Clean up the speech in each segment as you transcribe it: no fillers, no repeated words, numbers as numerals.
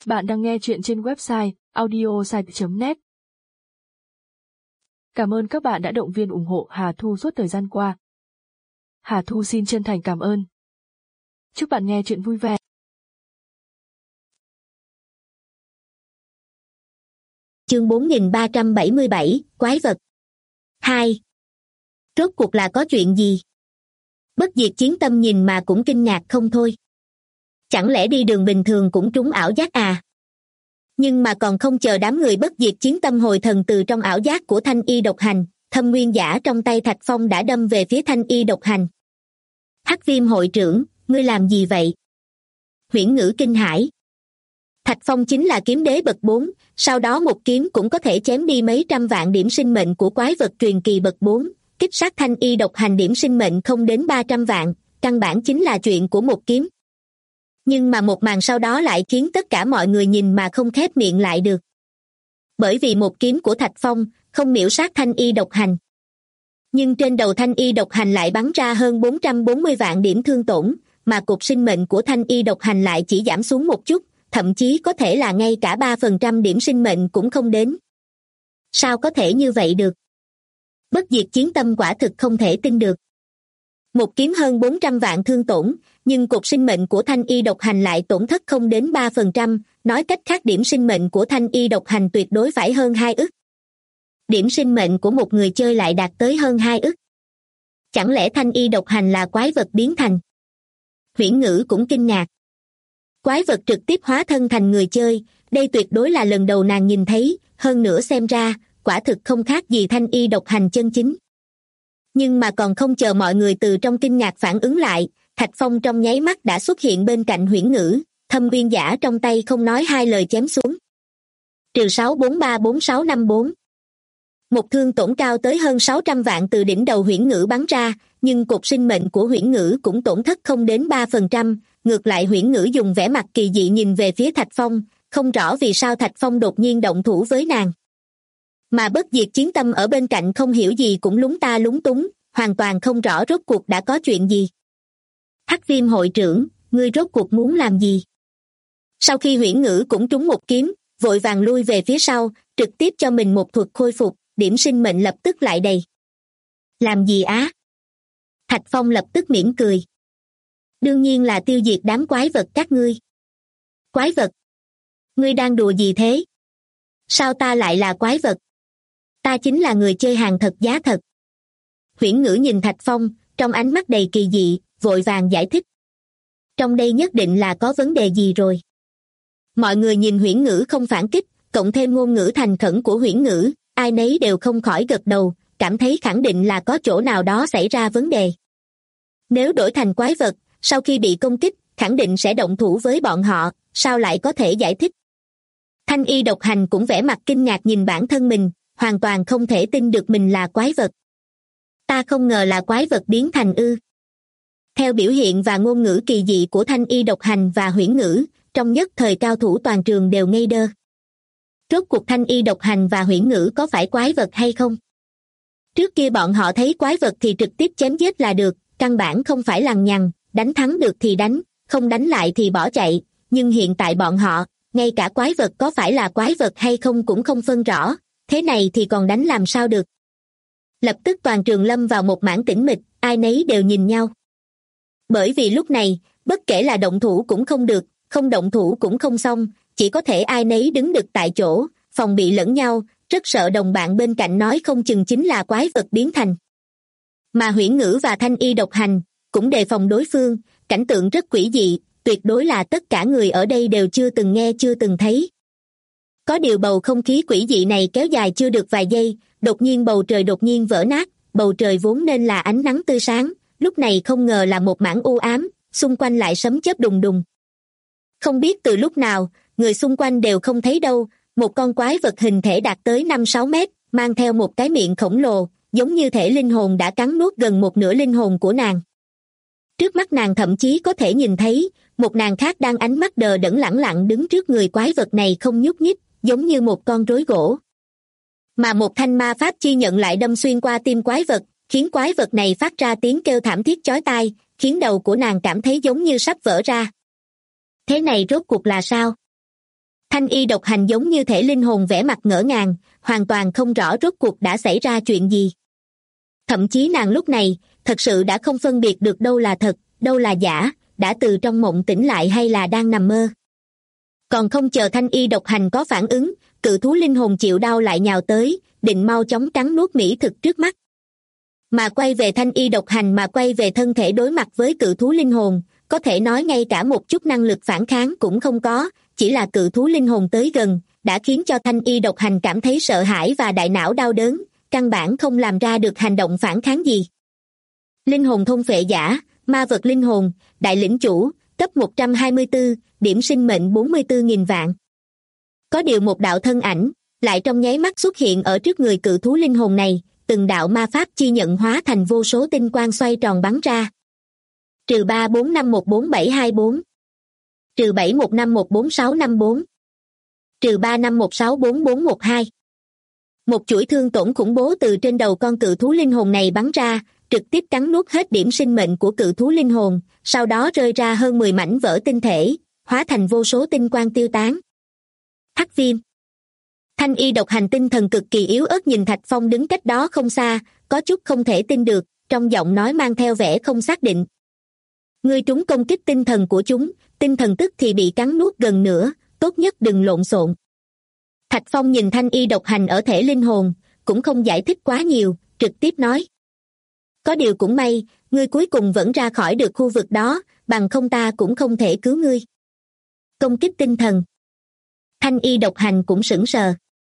Bạn đang nghe chuyện trên website audiosite.net. Cảm ơn các bạn đã động viên ủng hộ Hà Thu suốt thời gian qua. Hà Thu xin chân thành cảm ơn. Chúc bạn nghe chuyện vui vẻ. Chương 4377, Quái vật 2. Rốt cuộc là có chuyện gì? Bất diệt chiến tâm nhìn mà cũng kinh ngạc không thôi. Chẳng lẽ đi đường bình thường cũng trúng ảo giác à? Nhưng mà còn không chờ đám người bất diệt chiến tâm hồi thần từ trong ảo giác của Thanh Y độc hành, Thâm Nguyên Giả trong tay Thạch Phong đã đâm về phía Thanh Y độc hành. Hắc Viêm hội trưởng, ngươi làm gì vậy? Huyễn Ngữ kinh hãi. Thạch Phong chính là kiếm đế bậc 4, sau đó một kiếm cũng có thể chém đi mấy trăm vạn điểm sinh mệnh của quái vật truyền kỳ bậc 4, kích sát Thanh Y độc hành điểm sinh mệnh không đến 300 vạn, căn bản chính là chuyện của một kiếm. Nhưng mà một màn sau đó lại khiến tất cả mọi người nhìn mà không khép miệng lại được. Bởi vì một kiếm của Thạch Phong không miểu sát Thanh Y độc hành. Nhưng trên đầu Thanh Y độc hành lại bắn ra hơn 440 vạn điểm thương tổn, mà cục sinh mệnh của Thanh Y độc hành lại chỉ giảm xuống một chút, thậm chí có thể là ngay cả 3% điểm sinh mệnh cũng không đến. Sao có thể như vậy được? Bất diệt chiến tâm quả thực không thể tin được. Một kiếm hơn 400 vạn thương tổn, nhưng cục sinh mệnh của Thanh Y độc hành lại tổn thất không đến 3%, nói cách khác điểm sinh mệnh của Thanh Y độc hành tuyệt đối phải hơn 2 ức. Điểm sinh mệnh của một người chơi lại đạt tới hơn 2 ức. Chẳng lẽ Thanh Y độc hành là quái vật biến thành? Huyễn Ngữ cũng kinh ngạc. Quái vật trực tiếp hóa thân thành người chơi, đây tuyệt đối là lần đầu nàng nhìn thấy, hơn nữa xem ra, quả thực không khác gì Thanh Y độc hành chân chính. Nhưng mà còn không chờ mọi người từ trong kinh ngạc phản ứng lại, Thạch Phong trong nháy mắt đã xuất hiện bên cạnh Huyễn Ngữ, Thâm Nguyên Giả trong tay không nói hai lời chém xuống. -6434654. Một thương tổn cao tới hơn 600 vạn từ đỉnh đầu Huyễn Ngữ bắn ra, nhưng cục sinh mệnh của Huyễn Ngữ cũng tổn thất không đến 3%, ngược lại Huyễn Ngữ dùng vẻ mặt kỳ dị nhìn về phía Thạch Phong, không rõ vì sao Thạch Phong đột nhiên động thủ với nàng. Mà bất diệt chiến tâm ở bên cạnh không hiểu gì cũng lúng ta lúng túng, hoàn toàn không rõ rốt cuộc đã có chuyện gì. Hắc Viêm hội trưởng, ngươi rốt cuộc muốn làm gì? Sau khi Huyễn Ngữ cũng trúng một kiếm, vội vàng lui về phía sau, trực tiếp cho mình một thuật khôi phục, điểm sinh mệnh lập tức lại đầy. Làm gì á? Thạch Phong lập tức mỉm cười. Đương nhiên là tiêu diệt đám quái vật các ngươi. Quái vật? Ngươi đang đùa gì thế? Sao ta lại là quái vật? Ta chính là người chơi hàng thật giá thật. Huyễn Ngữ nhìn Thạch Phong, trong ánh mắt đầy kỳ dị, vội vàng giải thích. Trong đây nhất định là có vấn đề gì rồi. Mọi người nhìn Huyễn Ngữ không phản kích, cộng thêm ngôn ngữ thành khẩn của Huyễn Ngữ, ai nấy đều không khỏi gật đầu, cảm thấy khẳng định là có chỗ nào đó xảy ra vấn đề. Nếu đổi thành quái vật, sau khi bị công kích, khẳng định sẽ động thủ với bọn họ, sao lại có thể giải thích. Thanh Y độc hành cũng vẻ mặt kinh ngạc nhìn bản thân mình, hoàn toàn không thể tin được mình là quái vật. Ta không ngờ là quái vật biến thành ư. Theo biểu hiện và ngôn ngữ kỳ dị của Thanh Y độc hành và Huyễn Ngữ, trong nhất thời cao thủ toàn trường đều ngây đơ. Rốt cuộc Thanh Y độc hành và Huyễn Ngữ có phải quái vật hay không? Trước kia bọn họ thấy quái vật thì trực tiếp chém giết là được, căn bản không phải lằng nhằng, đánh thắng được thì đánh, không đánh lại thì bỏ chạy, nhưng hiện tại bọn họ, ngay cả quái vật có phải là quái vật hay không cũng không phân rõ, thế này thì còn đánh làm sao được. Lập tức toàn trường lâm vào một mảng tĩnh mịch, ai nấy đều nhìn nhau. Bởi vì lúc này, bất kể là động thủ cũng không được, không động thủ cũng không xong, chỉ có thể ai nấy đứng được tại chỗ, phòng bị lẫn nhau, rất sợ đồng bạn bên cạnh nói không chừng chính là quái vật biến thành. Mà Huyễn Ngữ và Thanh Y độc hành cũng đề phòng đối phương, cảnh tượng rất quỷ dị, tuyệt đối là tất cả người ở đây đều chưa từng nghe chưa từng thấy. Có điều bầu không khí quỷ dị này kéo dài chưa được vài giây, đột nhiên bầu trời đột nhiên vỡ nát, bầu trời vốn nên là ánh nắng tươi sáng, lúc này không ngờ là một mảng u ám, xung quanh lại sấm chớp đùng đùng. Không biết từ lúc nào, người xung quanh đều không thấy đâu, một con quái vật hình thể đạt tới 5-6 mét, mang theo một cái miệng khổng lồ, giống như thể linh hồn đã cắn nuốt gần một nửa linh hồn của nàng. Trước mắt nàng thậm chí có thể nhìn thấy, một nàng khác đang ánh mắt đờ đẫn lẳng lặng đứng trước người quái vật này không nhúc nhích, giống như một con rối gỗ. Mà một thanh ma pháp chi nhận lại đâm xuyên qua tim quái vật, khiến quái vật này phát ra tiếng kêu thảm thiết chói tai, khiến đầu của nàng cảm thấy giống như sắp vỡ ra. Thế này rốt cuộc là sao? Thanh y độc hành giống như thể linh hồn vẻ mặt ngỡ ngàng, hoàn toàn không rõ rốt cuộc đã xảy ra chuyện gì. Thậm chí nàng lúc này, thật sự đã không phân biệt được đâu là thật, đâu là giả, đã từ trong mộng tỉnh lại hay là đang nằm mơ. Còn không chờ thanh y độc hành có phản ứng, cự thú linh hồn chịu đau lại nhào tới, định mau chóng cắn nuốt mỹ thực trước mắt. Mà quay về thanh y độc hành mà quay về thân thể đối mặt với cự thú linh hồn, có thể nói ngay cả một chút năng lực phản kháng cũng không có, chỉ là cự thú linh hồn tới gần, đã khiến cho thanh y độc hành cảm thấy sợ hãi và đại não đau đớn, căn bản không làm ra được hành động phản kháng gì. Linh hồn thôn phệ giả, ma vật linh hồn, đại lĩnh chủ, cấp 124, điểm sinh mệnh 44.000 vạn. Có điều một đạo thân ảnh, lại trong nháy mắt xuất hiện ở trước người cự thú linh hồn này, từng đạo ma pháp chi nhận hóa thành vô số tinh quang xoay tròn bắn ra. Trừ 345144724. Trừ 715144654. Trừ 35164412. Một chuỗi thương tổn khủng bố từ trên đầu con cự thú linh hồn này bắn ra, trực tiếp cắn nuốt hết điểm sinh mệnh của cự thú linh hồn, sau đó rơi ra hơn 10 mảnh vỡ tinh thể, hóa thành vô số tinh quang tiêu tán. Hắc viêm. Thanh y độc hành tinh thần cực kỳ yếu ớt nhìn Thạch Phong đứng cách đó không xa, có chút không thể tin được, trong giọng nói mang theo vẻ không xác định. Ngươi trúng công kích tinh thần của chúng, tinh thần tức thì bị cắn nuốt gần nữa, tốt nhất đừng lộn xộn. Thạch Phong nhìn thanh y độc hành ở thể linh hồn, cũng không giải thích quá nhiều, trực tiếp nói. Có điều cũng may, ngươi cuối cùng vẫn ra khỏi được khu vực đó, bằng không ta cũng không thể cứu ngươi. Công kích tinh thần. Thanh y độc hành cũng sững sờ.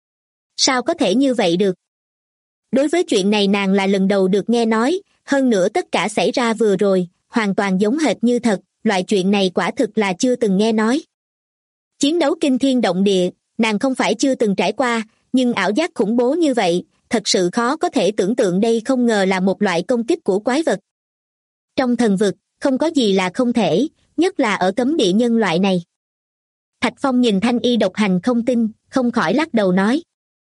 Sao có thể như vậy được? Đối với chuyện này nàng là lần đầu được nghe nói, hơn nữa tất cả xảy ra vừa rồi, hoàn toàn giống hệt như thật, loại chuyện này quả thực là chưa từng nghe nói. Chiến đấu kinh thiên động địa, nàng không phải chưa từng trải qua, nhưng ảo giác khủng bố như vậy, thật sự khó có thể tưởng tượng đây không ngờ là một loại công kích của quái vật. Trong thần vực, không có gì là không thể, nhất là ở cấm địa nhân loại này. Thạch Phong nhìn thanh y độc hành không tin, không khỏi lắc đầu nói.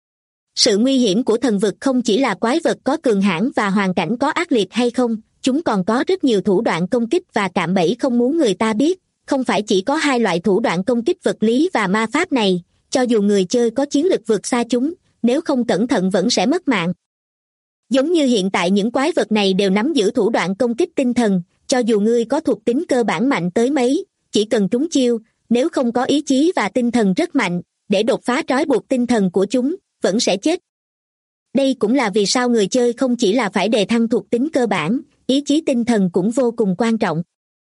Sự nguy hiểm của thần vực không chỉ là quái vật có cường hãn và hoàn cảnh có ác liệt hay không, chúng còn có rất nhiều thủ đoạn công kích và cạm bẫy không muốn người ta biết, không phải chỉ có hai loại thủ đoạn công kích vật lý và ma pháp này, cho dù người chơi có chiến lực vượt xa chúng, nếu không cẩn thận vẫn sẽ mất mạng. Giống như hiện tại những quái vật này đều nắm giữ thủ đoạn công kích tinh thần, cho dù ngươi có thuộc tính cơ bản mạnh tới mấy, chỉ cần trúng chiêu, nếu không có ý chí và tinh thần rất mạnh, để đột phá trói buộc tinh thần của chúng, vẫn sẽ chết. Đây cũng là vì sao người chơi không chỉ là phải đề thăng thuộc tính cơ bản, ý chí tinh thần cũng vô cùng quan trọng.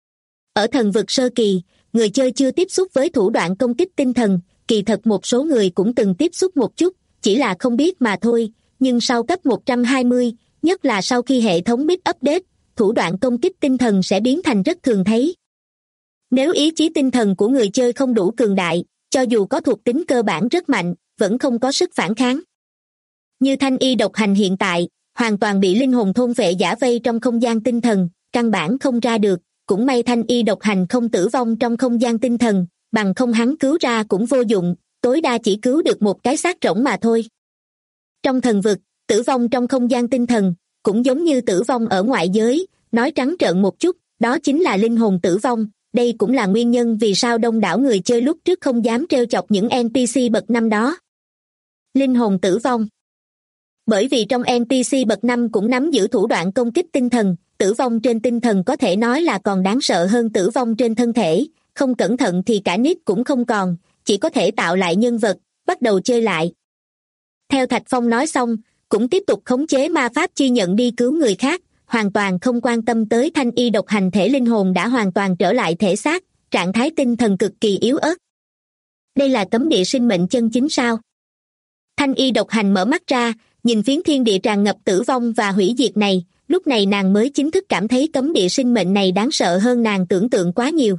Ở thần vực sơ kỳ, người chơi chưa tiếp xúc với thủ đoạn công kích tinh thần, kỳ thật một số người cũng từng tiếp xúc một chút, chỉ là không biết mà thôi, nhưng sau cấp 120, nhất là sau khi hệ thống bit update, thủ đoạn công kích tinh thần sẽ biến thành rất thường thấy. Nếu ý chí tinh thần của người chơi không đủ cường đại, cho dù có thuộc tính cơ bản rất mạnh, vẫn không có sức phản kháng. Như thanh y độc hành hiện tại, hoàn toàn bị linh hồn thôn vệ giả vây trong không gian tinh thần, căn bản không ra được, cũng may thanh y độc hành không tử vong trong không gian tinh thần, bằng không hắn cứu ra cũng vô dụng, tối đa chỉ cứu được một cái xác rỗng mà thôi. Trong thần vực, tử vong trong không gian tinh thần, cũng giống như tử vong ở ngoại giới, nói trắng trợn một chút, đó chính là linh hồn tử vong. Đây cũng là nguyên nhân vì sao đông đảo người chơi lúc trước không dám trêu chọc những NPC bậc 5 đó. Linh hồn tử vong. Bởi vì trong NPC bậc 5 cũng nắm giữ thủ đoạn công kích tinh thần, tử vong trên tinh thần có thể nói là còn đáng sợ hơn tử vong trên thân thể, không cẩn thận thì cả nick cũng không còn, chỉ có thể tạo lại nhân vật, bắt đầu chơi lại. Theo Thạch Phong nói xong, cũng tiếp tục khống chế ma pháp chi nhận đi cứu người khác, hoàn toàn không quan tâm tới thanh y độc hành thể linh hồn đã hoàn toàn trở lại thể xác, trạng thái tinh thần cực kỳ yếu ớt. Đây là cấm địa sinh mệnh chân chính sao? Thanh y độc hành mở mắt ra, nhìn phiến thiên địa tràn ngập tử vong và hủy diệt này, lúc này nàng mới chính thức cảm thấy cấm địa sinh mệnh này đáng sợ hơn nàng tưởng tượng quá nhiều.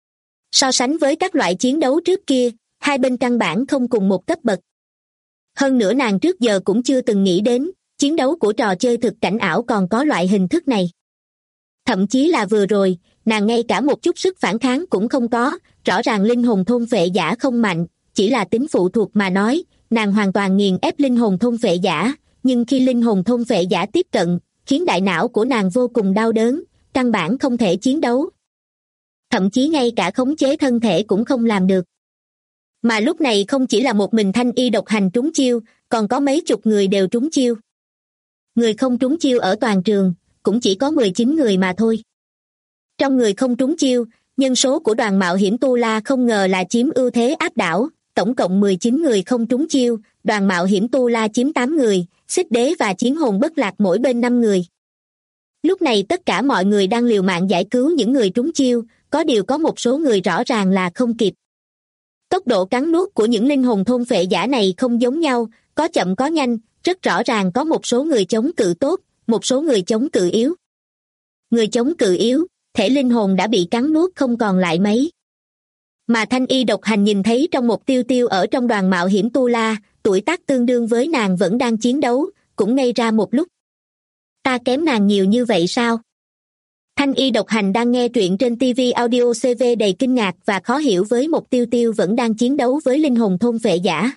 So sánh với các loại chiến đấu trước kia, hai bên căn bản không cùng một cấp bậc. Hơn nữa nàng trước giờ cũng chưa từng nghĩ đến, chiến đấu của trò chơi thực cảnh ảo còn có loại hình thức này. Thậm chí là vừa rồi, nàng ngay cả một chút sức phản kháng cũng không có, rõ ràng linh hồn thôn phệ giả không mạnh, chỉ là tính phụ thuộc mà nói, nàng hoàn toàn nghiền ép linh hồn thôn phệ giả, nhưng khi linh hồn thôn phệ giả tiếp cận, khiến đại não của nàng vô cùng đau đớn, căn bản không thể chiến đấu. Thậm chí ngay cả khống chế thân thể cũng không làm được. Mà lúc này không chỉ là một mình Thanh Y độc hành trúng chiêu, còn có mấy chục người đều trúng chiêu. Người không trúng chiêu ở toàn trường, cũng chỉ có 19 người mà thôi. Trong người không trúng chiêu, nhân số của đoàn mạo hiểm Tu La không ngờ là chiếm ưu thế áp đảo, tổng cộng 19 người không trúng chiêu, đoàn mạo hiểm Tu La chiếm 8 người, Xích Đế và Chiến Hồn Bất Lạc mỗi bên 5 người. Lúc này tất cả mọi người đang liều mạng giải cứu những người trúng chiêu, có điều có một số người rõ ràng là không kịp. Tốc độ cắn nuốt của những linh hồn thôn phệ giả này không giống nhau, có chậm có nhanh, rất rõ ràng có một số người chống cự tốt, một số người chống cự yếu. Người chống cự yếu, thể linh hồn đã bị cắn nuốt không còn lại mấy. Mà Thanh Y độc hành nhìn thấy trong một Tiêu Tiêu ở trong đoàn mạo hiểm Tu La, tuổi tác tương đương với nàng vẫn đang chiến đấu, cũng ngây ra một lúc. Ta kém nàng nhiều như vậy sao? Thanh Y độc hành đang nghe truyện trên TV Audio CV đầy kinh ngạc và khó hiểu với một Tiêu Tiêu vẫn đang chiến đấu với linh hồn thôn phệ giả.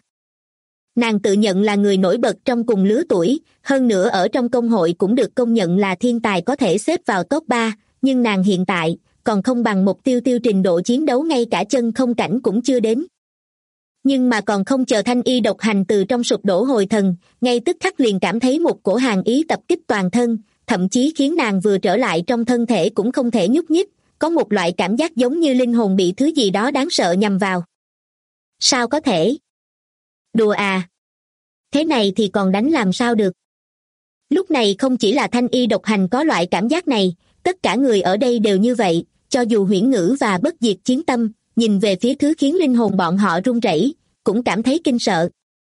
Nàng tự nhận là người nổi bật trong cùng lứa tuổi, hơn nữa ở trong công hội cũng được công nhận là thiên tài có thể xếp vào top 3, nhưng nàng hiện tại còn không bằng một Tiêu Tiêu trình độ chiến đấu ngay cả chân không cảnh cũng chưa đến. Nhưng mà còn không chờ Thanh Y độc hành từ trong sụp đổ hồi thần, ngay tức khắc liền cảm thấy một cổ hàn ý tập kích toàn thân, thậm chí khiến nàng vừa trở lại trong thân thể cũng không thể nhúc nhích, có một loại cảm giác giống như linh hồn bị thứ gì đó đáng sợ nhằm vào. Sao có thể? Đùa à? Thế này thì còn đánh làm sao được? Lúc này không chỉ là Thanh Y độc hành có loại cảm giác này, tất cả người ở đây đều như vậy, cho dù Huyễn Ngữ và Bất Diệt Chiến Tâm, nhìn về phía thứ khiến linh hồn bọn họ run rẩy, cũng cảm thấy kinh sợ.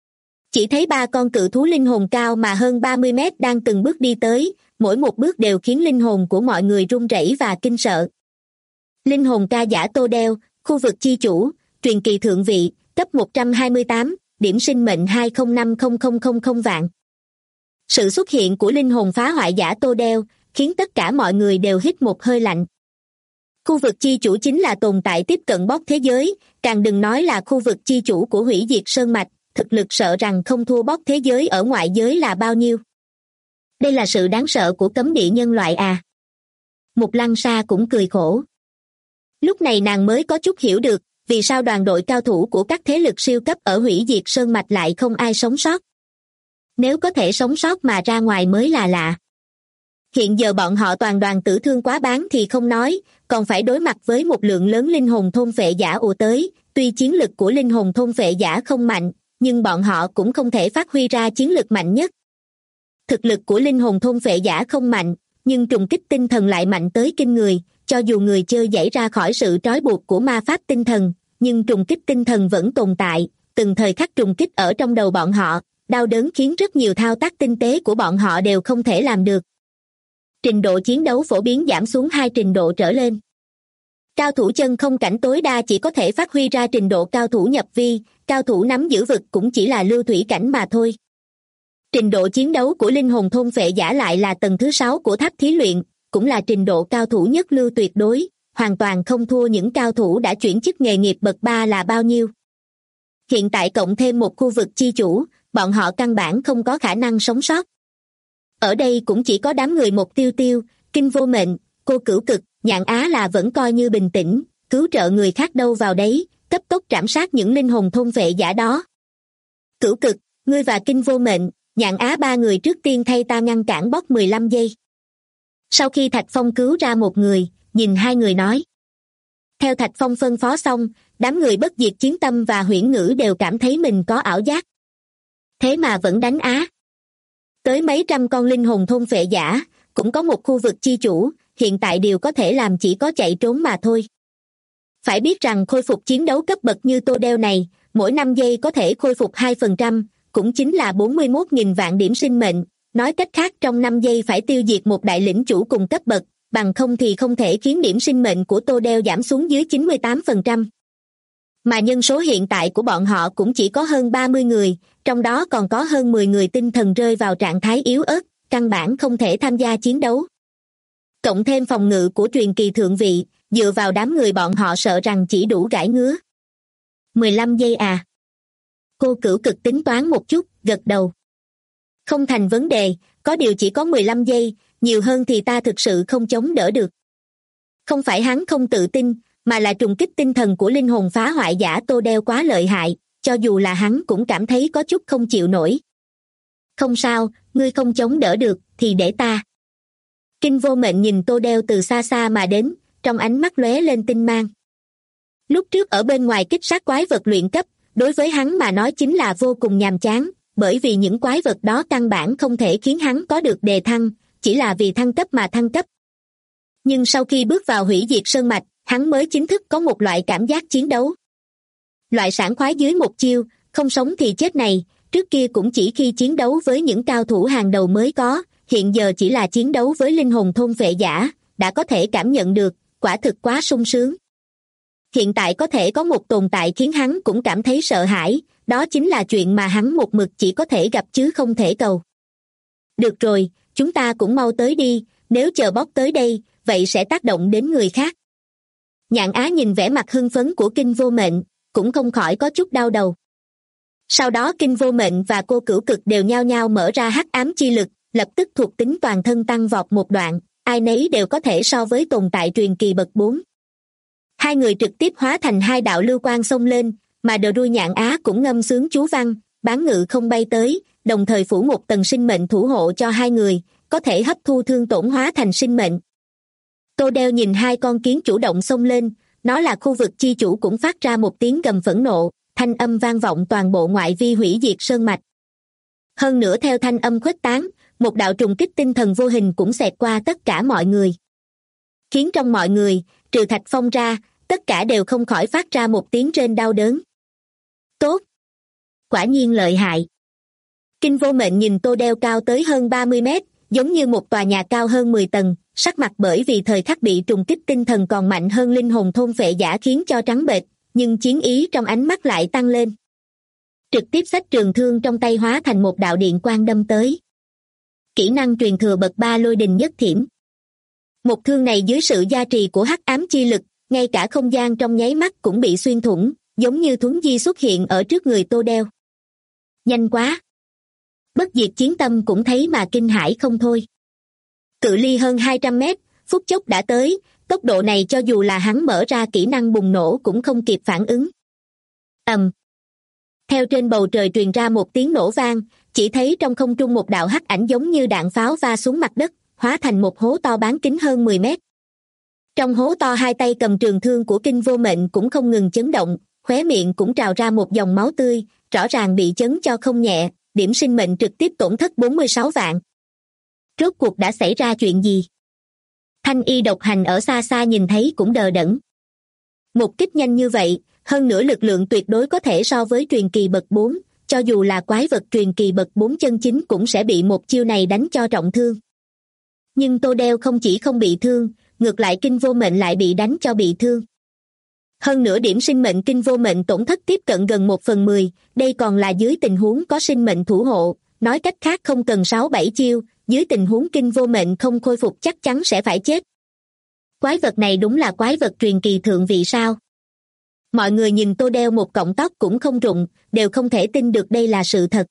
Chỉ thấy 3 con cự thú linh hồn cao mà hơn 30 mét đang từng bước đi tới, mỗi một bước đều khiến linh hồn của mọi người run rẩy và kinh sợ. Linh hồn ca giả Tô Đeo, khu vực chi chủ, truyền kỳ thượng vị, cấp 128, điểm sinh mệnh 2050000 vạn. Sự xuất hiện của linh hồn phá hoại giả Tô Đeo khiến tất cả mọi người đều hít một hơi lạnh. Khu vực chi chủ chính là tồn tại tiếp cận bóc thế giới, càng đừng nói là khu vực chi chủ của hủy diệt sơn mạch, thực lực sợ rằng không thua bóc thế giới ở ngoại giới là bao nhiêu. Đây là sự đáng sợ của cấm địa nhân loại à? Mục Lăng Sa cũng cười khổ. Lúc này nàng mới có chút hiểu được vì sao đoàn đội cao thủ của các thế lực siêu cấp ở hủy diệt sơn mạch lại không ai sống sót. Nếu có thể sống sót mà ra ngoài mới là lạ. Hiện giờ bọn họ toàn đoàn tử thương quá bán thì không nói, còn phải đối mặt với một lượng lớn linh hồn thôn phệ giả ùa tới. Tuy chiến lực của linh hồn thôn phệ giả không mạnh, nhưng bọn họ cũng không thể phát huy ra chiến lực mạnh nhất. Thực lực của linh hồn thôn phệ giả không mạnh, nhưng trùng kích tinh thần lại mạnh tới kinh người, cho dù người chơi giãy ra khỏi sự trói buộc của ma pháp tinh thần, nhưng trùng kích tinh thần vẫn tồn tại, từng thời khắc trùng kích ở trong đầu bọn họ, đau đớn khiến rất nhiều thao tác tinh tế của bọn họ đều không thể làm được. Trình độ chiến đấu phổ biến giảm xuống 2 trình độ trở lên. Cao thủ chân không cảnh tối đa chỉ có thể phát huy ra trình độ cao thủ nhập vi, cao thủ nắm giữ vực cũng chỉ là lưu thủy cảnh mà thôi. Trình độ chiến đấu của linh hồn thôn phệ giả lại là tầng thứ 6 của tháp thí luyện, cũng là trình độ cao thủ nhất lưu tuyệt đối, hoàn toàn không thua những cao thủ đã chuyển chức nghề nghiệp bậc 3 là bao nhiêu. Hiện tại cộng thêm một khu vực chi chủ, bọn họ căn bản không có khả năng sống sót. Ở đây cũng chỉ có đám người một Tiêu Tiêu, Kinh Vô Mệnh, Cô Cửu Cực, Nhạn Á là vẫn coi như bình tĩnh, cứu trợ người khác đâu vào đấy, cấp tốc trảm sát những linh hồn thôn phệ giả đó. Cửu Cực, ngươi và Kinh Vô Mệnh, Nhạn Á 3 người trước tiên thay ta ngăn cản bóp 15 giây. Sau khi Thạch Phong cứu ra một người, nhìn 2 người nói. Theo Thạch Phong phân phó xong, đám người Bất Diệt Chiến Tâm và Huyễn Ngữ đều cảm thấy mình có ảo giác. Thế mà vẫn đánh á. Tới mấy trăm con linh hồn thôn phệ giả, cũng có một khu vực chi chủ, hiện tại điều có thể làm chỉ có chạy trốn mà thôi. Phải biết rằng khôi phục chiến đấu cấp bậc như Tô Đeo này, mỗi 5 giây có thể khôi phục 2%, cũng chính là 41.000 vạn điểm sinh mệnh. Nói cách khác trong 5 giây phải tiêu diệt một đại lĩnh chủ cùng cấp bậc, bằng không thì không thể khiến điểm sinh mệnh của Tô Đeo giảm xuống dưới 98%. Mà nhân số hiện tại của bọn họ cũng chỉ có hơn 30 người, trong đó còn có hơn 10 người tinh thần rơi vào trạng thái yếu ớt, căn bản không thể tham gia chiến đấu. Cộng thêm phòng ngự của truyền kỳ thượng vị, dựa vào đám người bọn họ sợ rằng chỉ đủ gãi ngứa. 15 giây à? Cô Cửu Cực tính toán một chút, gật đầu. Không thành vấn đề, có điều chỉ có 15 giây, nhiều hơn thì ta thực sự không chống đỡ được. Không phải hắn không tự tin, mà là trùng kích tinh thần của linh hồn phá hoại giả Tô Đeo quá lợi hại, cho dù là hắn cũng cảm thấy có chút không chịu nổi. Không sao, ngươi không chống đỡ được, thì để ta. Kinh Vô Mệnh nhìn Tô Đeo từ xa xa mà đến, trong ánh mắt lóe lên tinh mang. Lúc trước ở bên ngoài kích sát quái vật luyện cấp, đối với hắn mà nói chính là vô cùng nhàm chán, bởi vì những quái vật đó căn bản không thể khiến hắn có được đề thăng, chỉ là vì thăng cấp mà thăng cấp. Nhưng sau khi bước vào hủy diệt sơn mạch, hắn mới chính thức có một loại cảm giác chiến đấu. Loại sảng khoái dưới một chiêu, không sống thì chết này, trước kia cũng chỉ khi chiến đấu với những cao thủ hàng đầu mới có, hiện giờ chỉ là chiến đấu với linh hồn thôn phệ giả, đã có thể cảm nhận được, quả thực quá sung sướng. Hiện tại có thể có một tồn tại khiến hắn cũng cảm thấy sợ hãi, đó chính là chuyện mà hắn một mực chỉ có thể gặp chứ không thể cầu. Được rồi, chúng ta cũng mau tới đi, nếu chờ bóc tới đây, vậy sẽ tác động đến người khác. Nhạn Á nhìn vẻ mặt hưng phấn của Kinh Vô Mệnh, cũng không khỏi có chút đau đầu. Sau đó Kinh Vô Mệnh và Cô Cửu Cực đều nhao nhao mở ra hắc ám chi lực, lập tức thuộc tính toàn thân tăng vọt một đoạn, ai nấy đều có thể so với tồn tại truyền kỳ bậc 4. Hai người trực tiếp hóa thành hai đạo lưu quang xông lên, mà đầu đuôi Nhạn Á cũng ngâm sướng chú văn, bán ngự không bay tới, đồng thời phủ một tầng sinh mệnh thủ hộ cho hai người, có thể hấp thu thương tổn hóa thành sinh mệnh. Tô Đeo nhìn hai con kiến chủ động xông lên, nó là khu vực chi chủ cũng phát ra một tiếng gầm phẫn nộ, thanh âm vang vọng toàn bộ ngoại vi hủy diệt sơn mạch. Hơn nữa theo thanh âm khuếch tán, một đạo trùng kích tinh thần vô hình cũng xẹt qua tất cả mọi người. Khiến trong mọi người, trừ Thạch Phong ra, tất cả đều không khỏi phát ra một tiếng rên đau đớn. Tốt! Quả nhiên lợi hại. Kinh Vô Mệnh nhìn Tô Đeo cao tới hơn 30 mét, giống như một tòa nhà cao hơn 10 tầng, sắc mặt bởi vì thời khắc bị trùng kích tinh thần còn mạnh hơn linh hồn thôn phệ giả khiến cho trắng bệch, nhưng chiến ý trong ánh mắt lại tăng lên. Trực tiếp xách trường thương trong tay hóa thành một đạo điện quang đâm tới. Kỹ năng truyền thừa bậc 3 lôi đình nhất thiểm. Một thương này dưới sự gia trì của hắc ám chi lực, ngay cả không gian trong nháy mắt cũng bị xuyên thủng, giống như thuấn di xuất hiện ở trước người Tô Đeo. Nhanh quá! Bất diệt chiến tâm cũng thấy mà kinh hãi không thôi. Cự ly hơn 200 mét, phút chốc đã tới, tốc độ này cho dù là hắn mở ra kỹ năng bùng nổ cũng không kịp phản ứng. Ầm. Theo trên bầu trời truyền ra một tiếng nổ vang, chỉ thấy trong không trung một đạo hắc ảnh giống như đạn pháo va xuống mặt đất, hóa thành một hố to bán kính hơn 10 mét. Trong hố to hai tay cầm trường thương của Kinh Vô Mệnh cũng không ngừng chấn động, khóe miệng cũng trào ra một dòng máu tươi, rõ ràng bị chấn cho không nhẹ, điểm sinh mệnh trực tiếp tổn thất 46 vạn. Rốt cuộc đã xảy ra chuyện gì? Thanh Y độc hành ở xa xa nhìn thấy cũng đờ đẫn. Một kích nhanh như vậy, hơn nữa lực lượng tuyệt đối có thể so với truyền kỳ bậc 4, cho dù là quái vật truyền kỳ bậc 4 chân chính cũng sẽ bị một chiêu này đánh cho trọng thương. Nhưng Tô Đeo không chỉ không bị thương, ngược lại Kinh Vô Mệnh lại bị đánh cho bị thương. Hơn nữa điểm sinh mệnh Kinh Vô Mệnh tổn thất tiếp cận gần 1/10, đây còn là dưới tình huống có sinh mệnh thủ hộ, nói cách khác không cần 6-7 chiêu, dưới tình huống Kinh Vô Mệnh không khôi phục chắc chắn sẽ phải chết. Quái vật này đúng là quái vật truyền kỳ thượng vị sao? Mọi người nhìn Tô Đeo một cọng tóc cũng không rụng, đều không thể tin được đây là sự thật.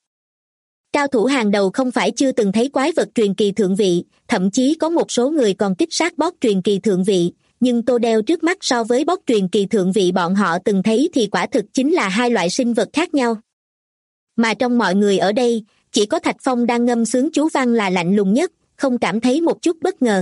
Cao thủ hàng đầu không phải chưa từng thấy quái vật truyền kỳ thượng vị, thậm chí có một số người còn kích sát boss truyền kỳ thượng vị, nhưng Tô Đeo trước mắt so với boss truyền kỳ thượng vị bọn họ từng thấy thì quả thực chính là hai loại sinh vật khác nhau. Mà trong mọi người ở đây, chỉ có Thạch Phong đang ngâm sướng chú văn là lạnh lùng nhất, không cảm thấy một chút bất ngờ.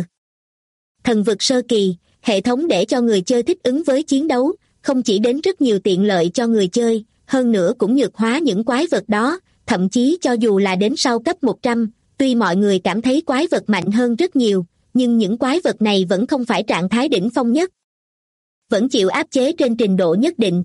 Thần vực sơ kỳ, hệ thống để cho người chơi thích ứng với chiến đấu, không chỉ đến rất nhiều tiện lợi cho người chơi, hơn nữa cũng nhược hóa những quái vật đó, thậm chí cho dù là đến sau cấp 100, tuy mọi người cảm thấy quái vật mạnh hơn rất nhiều, nhưng những quái vật này vẫn không phải trạng thái đỉnh phong nhất. Vẫn chịu áp chế trên trình độ nhất định.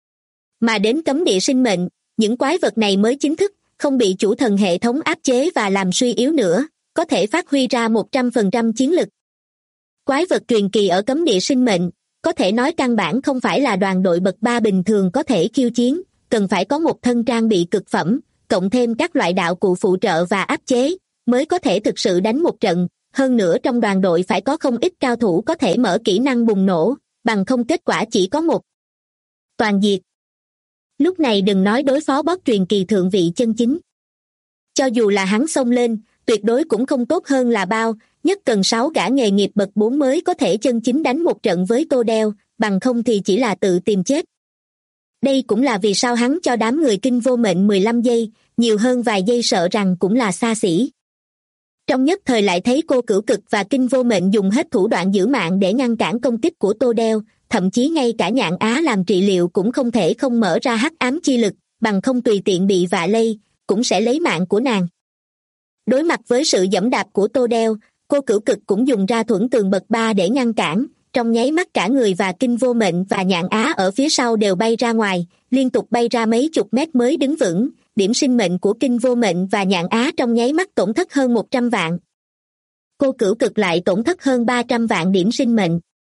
Mà đến cấm địa sinh mệnh, những quái vật này mới chính thức, không bị chủ thần hệ thống áp chế và làm suy yếu nữa, có thể phát huy ra 100% chiến lực. Quái vật truyền kỳ ở cấm địa sinh mệnh, có thể nói căn bản không phải là đoàn đội bậc 3 bình thường có thể khiêu chiến, cần phải có một thân trang bị cực phẩm, cộng thêm các loại đạo cụ phụ trợ và áp chế, mới có thể thực sự đánh một trận, hơn nữa trong đoàn đội phải có không ít cao thủ có thể mở kỹ năng bùng nổ, bằng không kết quả chỉ có một. Toàn diệt. Lúc này đừng nói đối phó boss truyền kỳ thượng vị chân chính. Cho dù là hắn xông lên, tuyệt đối cũng không tốt hơn là bao, nhất cần 6 gã nghề nghiệp bậc 4 mới có thể chân chính đánh một trận với Tô Đeo, bằng không thì chỉ là tự tìm chết. Đây cũng là vì sao hắn cho đám người Kinh Vô Mệnh 15 giây, nhiều hơn vài giây sợ rằng cũng là xa xỉ. Trong nhất thời lại thấy Cô Cửu Cực và Kinh Vô Mệnh dùng hết thủ đoạn giữ mạng để ngăn cản công kích của Tô Đeo, thậm chí ngay cả Nhạn Á làm trị liệu cũng không thể không mở ra hắc ám chi lực, bằng không tùy tiện bị vạ lây, cũng sẽ lấy mạng của nàng. Đối mặt với sự giẫm đạp của Tô Đeo, Cô Cửu Cực cũng dùng ra thuẫn tường bậc 3 để ngăn cản, trong nháy mắt cả người và Kinh Vô Mệnh và Nhạn Á ở phía sau đều bay ra ngoài, liên tục bay ra mấy chục mét mới đứng vững, điểm sinh mệnh của Kinh Vô Mệnh và Nhạn Á trong nháy mắt tổn thất hơn 100 vạn. Cô Cửu Cực lại tổn thất hơn 300 vạn điểm sinh mệnh.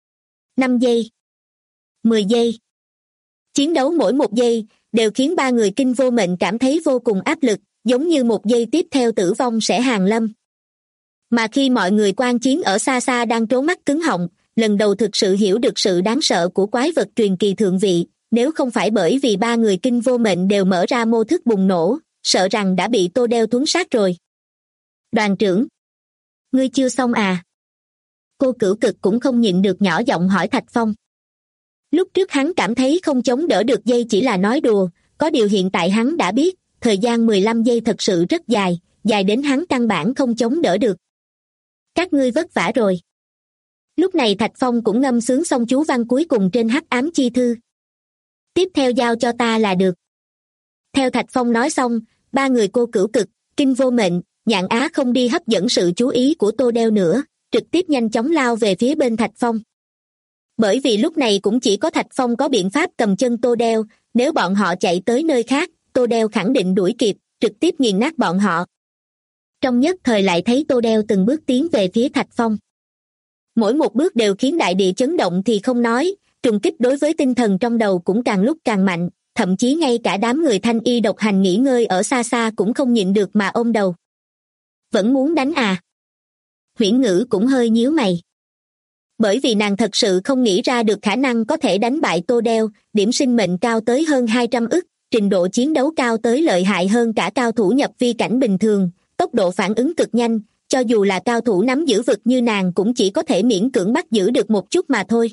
5 giây, 10 giây. Chiến đấu mỗi một giây đều khiến ba người Kinh Vô Mệnh cảm thấy vô cùng áp lực, giống như một giây tiếp theo tử vong sẽ hàng lâm. Mà khi mọi người quan chiến ở xa xa đang trố mắt cứng họng, lần đầu thực sự hiểu được sự đáng sợ của quái vật truyền kỳ thượng vị, nếu không phải bởi vì ba người Kinh Vô Mệnh đều mở ra mô thức bùng nổ, sợ rằng đã bị Tô Đeo thuấn sát rồi. Đoàn trưởng, ngươi chưa xong à? Cô Cửu Cực cũng không nhịn được nhỏ giọng hỏi Thạch Phong. Lúc trước hắn cảm thấy không chống đỡ được giây chỉ là nói đùa, có điều hiện tại hắn đã biết, thời gian 15 giây thật sự rất dài, dài đến hắn căn bản không chống đỡ được. Các ngươi vất vả rồi. Lúc này Thạch Phong cũng ngâm sướng xong chú văn cuối cùng trên hắc ám chi thư. Tiếp theo giao cho ta là được. Theo Thạch Phong nói xong, ba người Cô Cửu Cực, Kinh Vô Mệnh, Nhạn Á không đi hấp dẫn sự chú ý của Tô Đeo nữa, trực tiếp nhanh chóng lao về phía bên Thạch Phong. Bởi vì lúc này cũng chỉ có Thạch Phong có biện pháp cầm chân Tô Đeo, nếu bọn họ chạy tới nơi khác, Tô Đeo khẳng định đuổi kịp, trực tiếp nghiền nát bọn họ. Trong nhất thời lại thấy Tô Đeo từng bước tiến về phía Thạch Phong. Mỗi một bước đều khiến đại địa chấn động thì không nói, trùng kích đối với tinh thần trong đầu cũng càng lúc càng mạnh, thậm chí ngay cả đám người Thanh Y độc hành nghỉ ngơi ở xa xa cũng không nhịn được mà ôm đầu. Vẫn muốn đánh à? Huyễn Ngữ cũng hơi nhíu mày. Bởi vì nàng thật sự không nghĩ ra được khả năng có thể đánh bại Tô Đeo, điểm sinh mệnh cao tới hơn 200 ức, trình độ chiến đấu cao tới lợi hại hơn cả cao thủ nhập vi cảnh bình thường, tốc độ phản ứng cực nhanh, cho dù là cao thủ nắm giữ vực như nàng cũng chỉ có thể miễn cưỡng bắt giữ được một chút mà thôi.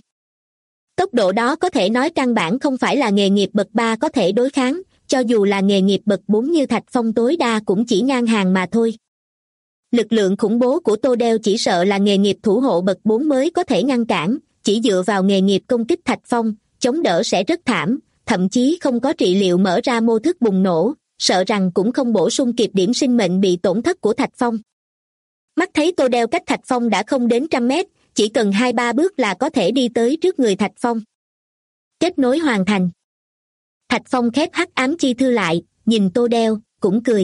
Tốc độ đó có thể nói căn bản không phải là nghề nghiệp bậc 3 có thể đối kháng, cho dù là nghề nghiệp bậc 4 như Thạch Phong tối đa cũng chỉ ngang hàng mà thôi. Lực lượng khủng bố của Tô Đeo chỉ sợ là nghề nghiệp thủ hộ bậc 4 mới có thể ngăn cản, chỉ dựa vào nghề nghiệp công kích Thạch Phong, chống đỡ sẽ rất thảm, thậm chí không có trị liệu mở ra mô thức bùng nổ, sợ rằng cũng không bổ sung kịp điểm sinh mệnh bị tổn thất của Thạch Phong. Mắt thấy Tô Đeo cách Thạch Phong đã không đến 100 mét, chỉ cần 2-3 bước là có thể đi tới trước người Thạch Phong. Kết nối hoàn thành. Thạch Phong khép hắc ám chi thư lại, nhìn Tô Đeo, cũng cười.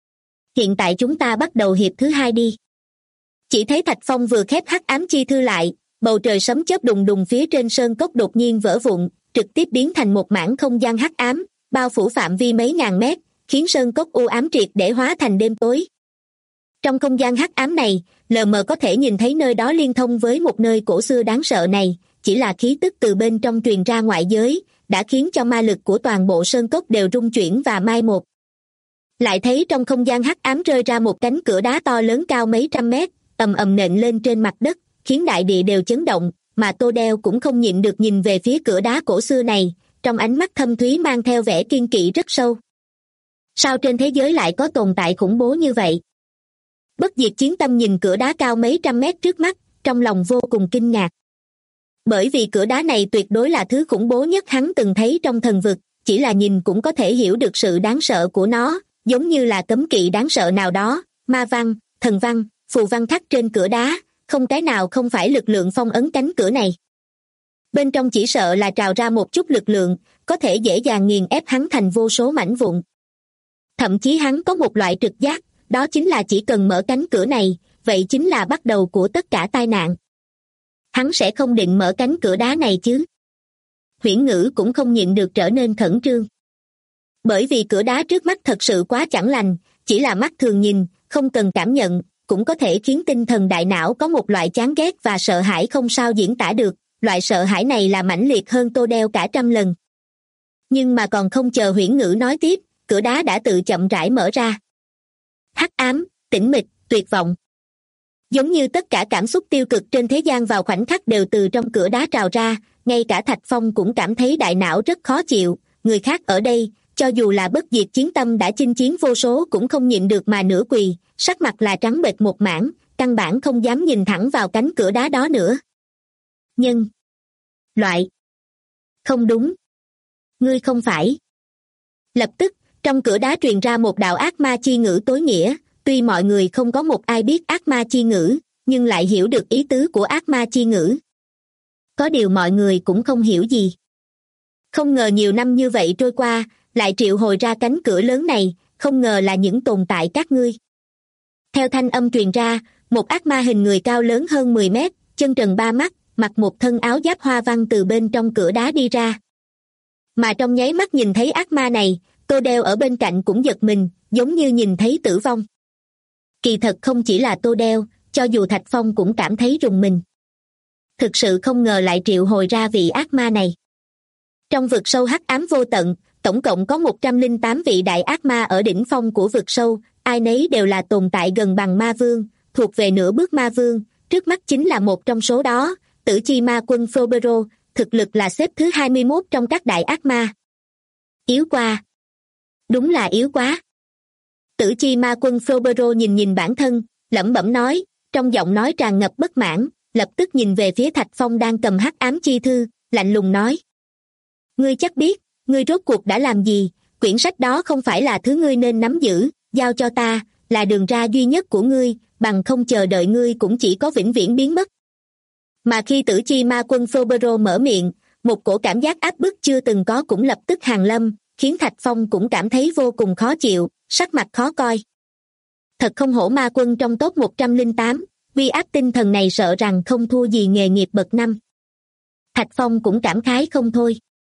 Hiện tại chúng ta bắt đầu hiệp thứ 2 đi. Chỉ thấy Thạch Phong vừa khép hắc ám chi thư lại, bầu trời sấm chớp đùng đùng phía trên sơn cốc đột nhiên vỡ vụn, trực tiếp biến thành một mảng không gian hắc ám, bao phủ phạm vi mấy ngàn mét, khiến sơn cốc u ám triệt để hóa thành đêm tối. Trong không gian hắc ám này, lờ mờ có thể nhìn thấy nơi đó liên thông với một nơi cổ xưa đáng sợ này, chỉ là khí tức từ bên trong truyền ra ngoại giới, đã khiến cho ma lực của toàn bộ sơn cốc đều rung chuyển và mai một. Lại thấy trong không gian hắc ám rơi ra một cánh cửa đá to lớn cao mấy trăm mét, ầm ầm nện lên trên mặt đất, khiến đại địa đều chấn động, mà Tô Đeo cũng không nhịn được nhìn về phía cửa đá cổ xưa này, trong ánh mắt thâm thúy mang theo vẻ kiên kỵ rất sâu. Sao trên thế giới lại có tồn tại khủng bố như vậy? Bất diệt chiến tâm nhìn cửa đá cao mấy trăm mét trước mắt, trong lòng vô cùng kinh ngạc. Bởi vì cửa đá này tuyệt đối là thứ khủng bố nhất hắn từng thấy trong thần vực, chỉ là nhìn cũng có thể hiểu được sự đáng sợ của nó, giống như là cấm kỵ đáng sợ nào đó, ma văn, thần văn, phù văn khắc trên cửa đá, không cái nào không phải lực lượng phong ấn cánh cửa này. Bên trong chỉ sợ là trào ra một chút lực lượng, có thể dễ dàng nghiền ép hắn thành vô số mảnh vụn. Thậm chí hắn có một loại trực giác, đó chính là chỉ cần mở cánh cửa này, vậy chính là bắt đầu của tất cả tai nạn. Hắn sẽ không định mở cánh cửa đá này chứ. Huyễn Ngữ cũng không nhịn được trở nên khẩn trương. Bởi vì cửa đá trước mắt thật sự quá chẳng lành, chỉ là mắt thường nhìn, không cần cảm nhận, cũng có thể khiến tinh thần đại não có một loại chán ghét và sợ hãi không sao diễn tả được, loại sợ hãi này là mãnh liệt hơn Tô Đeo cả trăm lần. Nhưng mà còn không chờ Huyễn Ngữ nói tiếp, cửa đá đã tự chậm rãi mở ra. Hắc ám, tĩnh mịch, tuyệt vọng. Giống như tất cả cảm xúc tiêu cực trên thế gian vào khoảnh khắc đều từ trong cửa đá trào ra, ngay cả Thạch Phong cũng cảm thấy đại não rất khó chịu, người khác ở đây, cho dù là bất diệt chiến tâm đã chinh chiến vô số cũng không nhịn được mà nửa quỳ, sắc mặt là trắng bệch một mảng, căn bản không dám nhìn thẳng vào cánh cửa đá đó nữa. Nhân loại. Không đúng. Ngươi không phải. Lập tức, trong cửa đá truyền ra một đạo ác ma chi ngữ tối nghĩa, tuy mọi người không có một ai biết ác ma chi ngữ, nhưng lại hiểu được ý tứ của ác ma chi ngữ. Có điều mọi người cũng không hiểu gì. Không ngờ nhiều năm như vậy trôi qua, lại triệu hồi ra cánh cửa lớn này, không ngờ là những tồn tại các ngươi. Theo thanh âm truyền ra, một ác ma hình người cao lớn hơn 10 mét, chân trần ba mắt, mặc một thân áo giáp hoa văn từ bên trong cửa đá đi ra. Mà trong nháy mắt nhìn thấy ác ma này, Tô Đeo ở bên cạnh cũng giật mình, giống như nhìn thấy tử vong. Kỳ thật không chỉ là Tô Đeo, cho dù Thạch Phong cũng cảm thấy rùng mình. Thực sự không ngờ lại triệu hồi ra vị ác ma này. Trong vực sâu hắc ám vô tận, tổng cộng có 108 vị đại ác ma ở đỉnh phong của vực sâu, ai nấy đều là tồn tại gần bằng ma vương, thuộc về nửa bước ma vương, trước mắt chính là một trong số đó, Tử Chi Ma Quân Phobero, thực lực là xếp thứ 21 trong các đại ác ma. Yếu quá. Đúng là yếu quá. Tử Chi Ma Quân Phobero nhìn bản thân, lẩm bẩm nói, trong giọng nói tràn ngập bất mãn, lập tức nhìn về phía Thạch Phong đang cầm hắc ám chi thư, lạnh lùng nói. Ngươi chắc biết, ngươi rốt cuộc đã làm gì, quyển sách đó không phải là thứ ngươi nên nắm giữ, giao cho ta, là đường ra duy nhất của ngươi, bằng không chờ đợi ngươi cũng chỉ có vĩnh viễn biến mất. Mà khi Tử Chi Ma Quân Phobero mở miệng, một cổ cảm giác áp bức chưa từng có cũng lập tức hàng lâm, khiến Thạch Phong cũng cảm thấy vô cùng khó chịu, sắc mặt khó coi. Thật không hổ ma quân trong top 108, uy áp tinh thần này sợ rằng không thua gì nghề nghiệp bậc 5. Thạch Phong cũng cảm khái không thôi.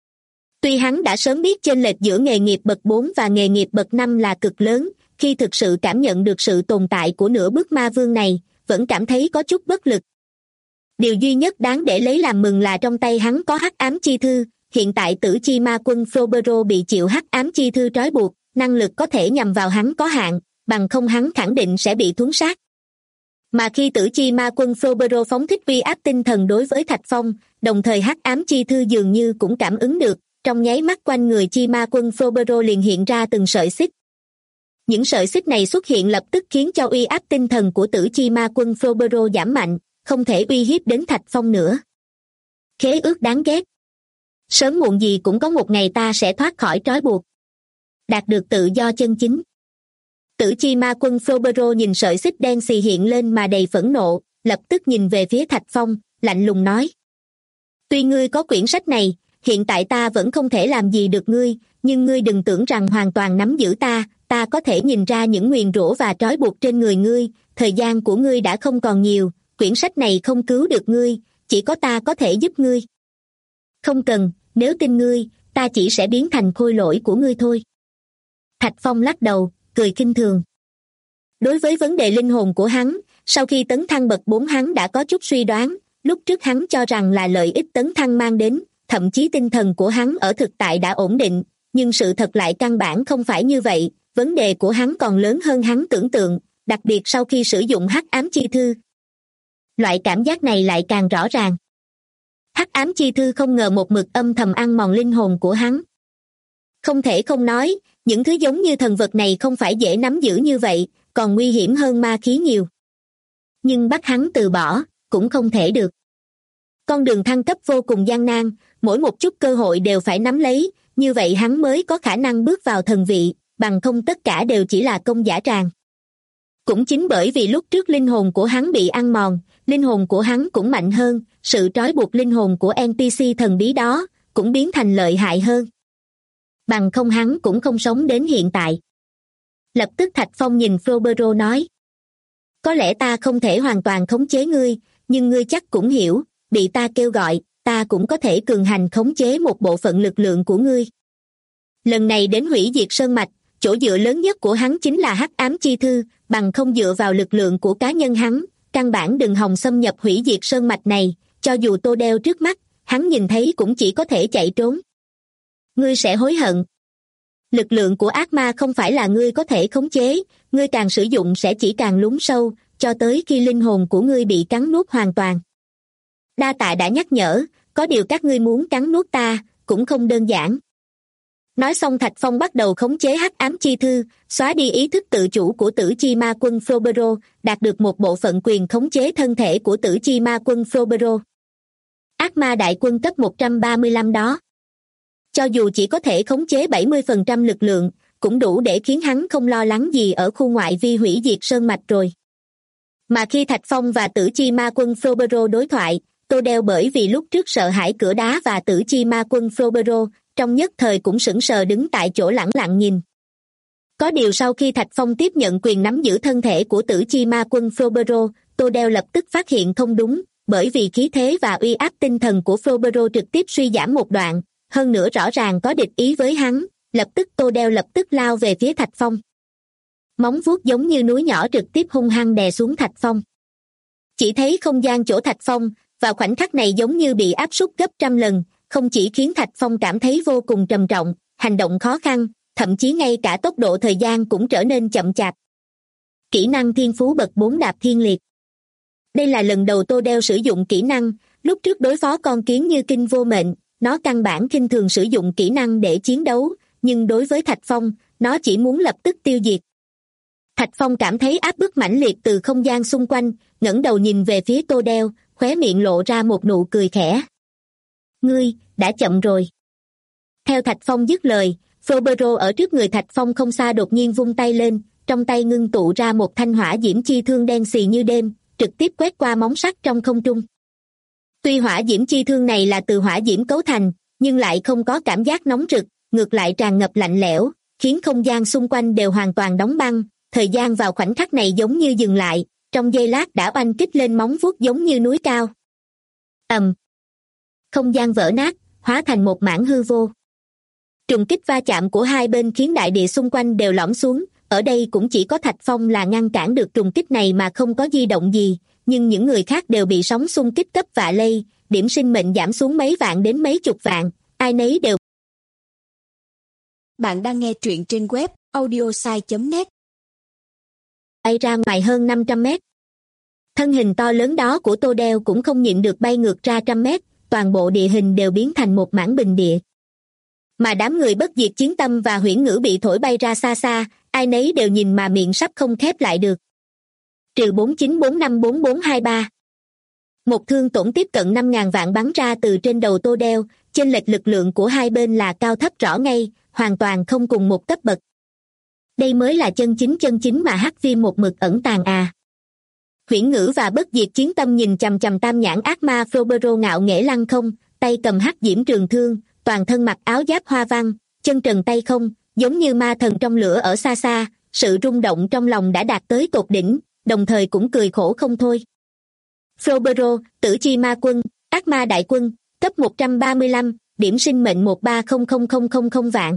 Tuy hắn đã sớm biết chênh lệch giữa nghề nghiệp bậc 4 và nghề nghiệp bậc 5 là cực lớn, khi thực sự cảm nhận được sự tồn tại của nửa bước ma vương này, vẫn cảm thấy có chút bất lực. Điều duy nhất đáng để lấy làm mừng là trong tay hắn có hắc ám chi thư, hiện tại Tử Chi Ma Quân Phobero bị chịu hắc ám chi thư trói buộc, năng lực có thể nhằm vào hắn có hạn, bằng không hắn khẳng định sẽ bị thuấn sát. Mà khi Tử Chi Ma Quân Phobero phóng thích uy áp tinh thần đối với Thạch Phong, đồng thời hắc ám chi thư dường như cũng cảm ứng được, trong nháy mắt quanh người Chi Ma Quân Phobero liền hiện ra từng sợi xích. Những sợi xích này xuất hiện lập tức khiến cho uy áp tinh thần của Tử Chi Ma Quân Phobero giảm mạnh, không thể uy hiếp đến Thạch Phong nữa. Khế ước đáng ghét. Sớm muộn gì cũng có một ngày ta sẽ thoát khỏi trói buộc, đạt được tự do chân chính. Tử Chi Ma Quân Phobero nhìn sợi xích đen xì hiện lên mà đầy phẫn nộ, lập tức nhìn về phía Thạch Phong, lạnh lùng nói. Tuy ngươi có quyển sách này, hiện tại ta vẫn không thể làm gì được ngươi, nhưng ngươi đừng tưởng rằng hoàn toàn nắm giữ ta có thể nhìn ra những nguyền rủa và trói buộc trên người ngươi, thời gian của ngươi đã không còn nhiều, quyển sách này không cứu được ngươi, chỉ có ta có thể giúp ngươi. Không cần, nếu tin ngươi, ta chỉ sẽ biến thành khôi lỗi của ngươi thôi. Thạch Phong lắc đầu, cười khinh thường. Đối với vấn đề linh hồn của hắn, sau khi tấn thăng bậc 4 hắn đã có chút suy đoán, lúc trước hắn cho rằng là lợi ích tấn thăng mang đến, thậm chí tinh thần của hắn ở thực tại đã ổn định, nhưng sự thật lại căn bản không phải như vậy, vấn đề của hắn còn lớn hơn hắn tưởng tượng, đặc biệt sau khi sử dụng hắc ám chi thư. Loại cảm giác này lại càng rõ ràng. Hắc ám chi thư không ngờ một mực âm thầm ăn mòn linh hồn của hắn. Không thể không nói, những thứ giống như thần vật này không phải dễ nắm giữ như vậy, còn nguy hiểm hơn ma khí nhiều. Nhưng bắt hắn từ bỏ, cũng không thể được. Con đường thăng cấp vô cùng gian nan, mỗi một chút cơ hội đều phải nắm lấy, như vậy hắn mới có khả năng bước vào thần vị, bằng không tất cả đều chỉ là công giả tràng. Cũng chính bởi vì lúc trước linh hồn của hắn bị ăn mòn, linh hồn của hắn cũng mạnh hơn, sự trói buộc linh hồn của NPC thần bí đó cũng biến thành lợi hại hơn. Bằng không hắn cũng không sống đến hiện tại. Lập tức Thạch Phong nhìn Phobero nói. Có lẽ ta không thể hoàn toàn khống chế ngươi, nhưng ngươi chắc cũng hiểu, bị ta kêu gọi, ta cũng có thể cường hành khống chế một bộ phận lực lượng của ngươi. Lần này đến hủy diệt sơn mạch, chỗ dựa lớn nhất của hắn chính là hắc ám chi thư, bằng không dựa vào lực lượng của cá nhân hắn, căn bản đừng hòng xâm nhập hủy diệt sơn mạch này, cho dù Tô Đeo trước mắt, hắn nhìn thấy cũng chỉ có thể chạy trốn. Ngươi sẽ hối hận. Lực lượng của ác ma không phải là ngươi có thể khống chế, ngươi càng sử dụng sẽ chỉ càng lún sâu, cho tới khi linh hồn của ngươi bị cắn nuốt hoàn toàn. Đa tạ đã nhắc nhở, có điều các ngươi muốn cắn nuốt ta, cũng không đơn giản. Nói xong Thạch Phong bắt đầu khống chế hắc ám chi thư, xóa đi ý thức tự chủ của tử chi ma quân Frobero, đạt được một bộ phận quyền khống chế thân thể của tử chi ma quân Frobero. Ác ma đại quân cấp 135 đó. Cho dù chỉ có thể khống chế 70% lực lượng, cũng đủ để khiến hắn không lo lắng gì ở khu ngoại vi hủy diệt sơn mạch rồi. Mà khi Thạch Phong và tử chi ma quân Frobero đối thoại, Tô Đeo bởi vì lúc trước sợ hãi cửa đá và tử chi ma quân Frobero, trong nhất thời cũng sững sờ đứng tại chỗ lẳng lặng nhìn. Có điều sau khi Thạch Phong tiếp nhận quyền nắm giữ thân thể của tử chi ma quân Frobero, Tô Đeo lập tức phát hiện không đúng, bởi vì khí thế và uy áp tinh thần của Frobero trực tiếp suy giảm một đoạn, hơn nữa rõ ràng có địch ý với hắn, lập tức Tô Đeo lập tức lao về phía Thạch Phong. Móng vuốt giống như núi nhỏ trực tiếp hung hăng đè xuống Thạch Phong. Chỉ thấy không gian chỗ Thạch Phong, vào khoảnh khắc này giống như bị áp suất gấp trăm lần, không chỉ khiến Thạch Phong cảm thấy vô cùng trầm trọng, hành động khó khăn, thậm chí ngay cả tốc độ thời gian cũng trở nên chậm chạp. Kỹ năng thiên phú bậc 4 đạp thiên liệt. Đây là lần đầu Tô Đeo sử dụng kỹ năng, lúc trước đối phó con kiến như kinh vô mệnh, nó căn bản khinh thường sử dụng kỹ năng để chiến đấu, nhưng đối với Thạch Phong, nó chỉ muốn lập tức tiêu diệt. Thạch Phong cảm thấy áp bức mãnh liệt từ không gian xung quanh, ngẩng đầu nhìn về phía Tô Đeo, khóe miệng lộ ra một nụ cười khẽ. Ngươi, đã chậm rồi. Theo Thạch Phong dứt lời, Frobero ở trước người Thạch Phong không xa đột nhiên vung tay lên, trong tay ngưng tụ ra một thanh hỏa diễm chi thương đen xì như đêm, trực tiếp quét qua móng sắt trong không trung. Tuy hỏa diễm chi thương này là từ hỏa diễm cấu thành, nhưng lại không có cảm giác nóng rực, ngược lại tràn ngập lạnh lẽo, khiến không gian xung quanh đều hoàn toàn đóng băng, thời gian vào khoảnh khắc này giống như dừng lại, trong giây lát đã oanh kích lên móng vuốt giống như núi cao. Không gian vỡ nát, hóa thành một mảng hư vô. Trùng kích va chạm của hai bên khiến đại địa xung quanh đều lõm xuống, ở đây cũng chỉ có Thạch Phong là ngăn cản được trùng kích này mà không có di động gì, nhưng những người khác đều bị sóng xung kích cấp vạ lây, điểm sinh mệnh giảm xuống mấy vạn đến mấy chục vạn, ai nấy đều. Bạn đang nghe truyện trên web audiosai.net. Bay ra ngoài hơn 500 mét. Thân hình to lớn đó của Tô Đeo cũng không nhịn được bay ngược ra trăm mét, toàn bộ địa hình đều biến thành một mảng bình địa. Mà đám người bất diệt chiến tâm và huyễn ngữ bị thổi bay ra xa xa, ai nấy đều nhìn mà miệng sắp không khép lại được. Trừ 49454423. Một thương tổn tiếp cận 5.000 vạn bắn ra từ trên đầu Tô Đeo, chênh lệch lực lượng của hai bên là cao thấp rõ ngay, hoàn toàn không cùng một cấp bậc. Đây mới là chân chính mà hắc viêm một mực ẩn tàng à. Huyễn ngữ và bất diệt chiến tâm nhìn chằm chằm tam nhãn ác ma Frobero ngạo nghễ lăng không, tay cầm hắc diễm trường thương, toàn thân mặc áo giáp hoa văn, chân trần tay không, giống như ma thần trong lửa ở xa xa, sự rung động trong lòng đã đạt tới tột đỉnh, đồng thời cũng cười khổ không thôi. Frobero, tử chi ma quân, ác ma đại quân, cấp 135, điểm sinh mệnh 1300000 vạn.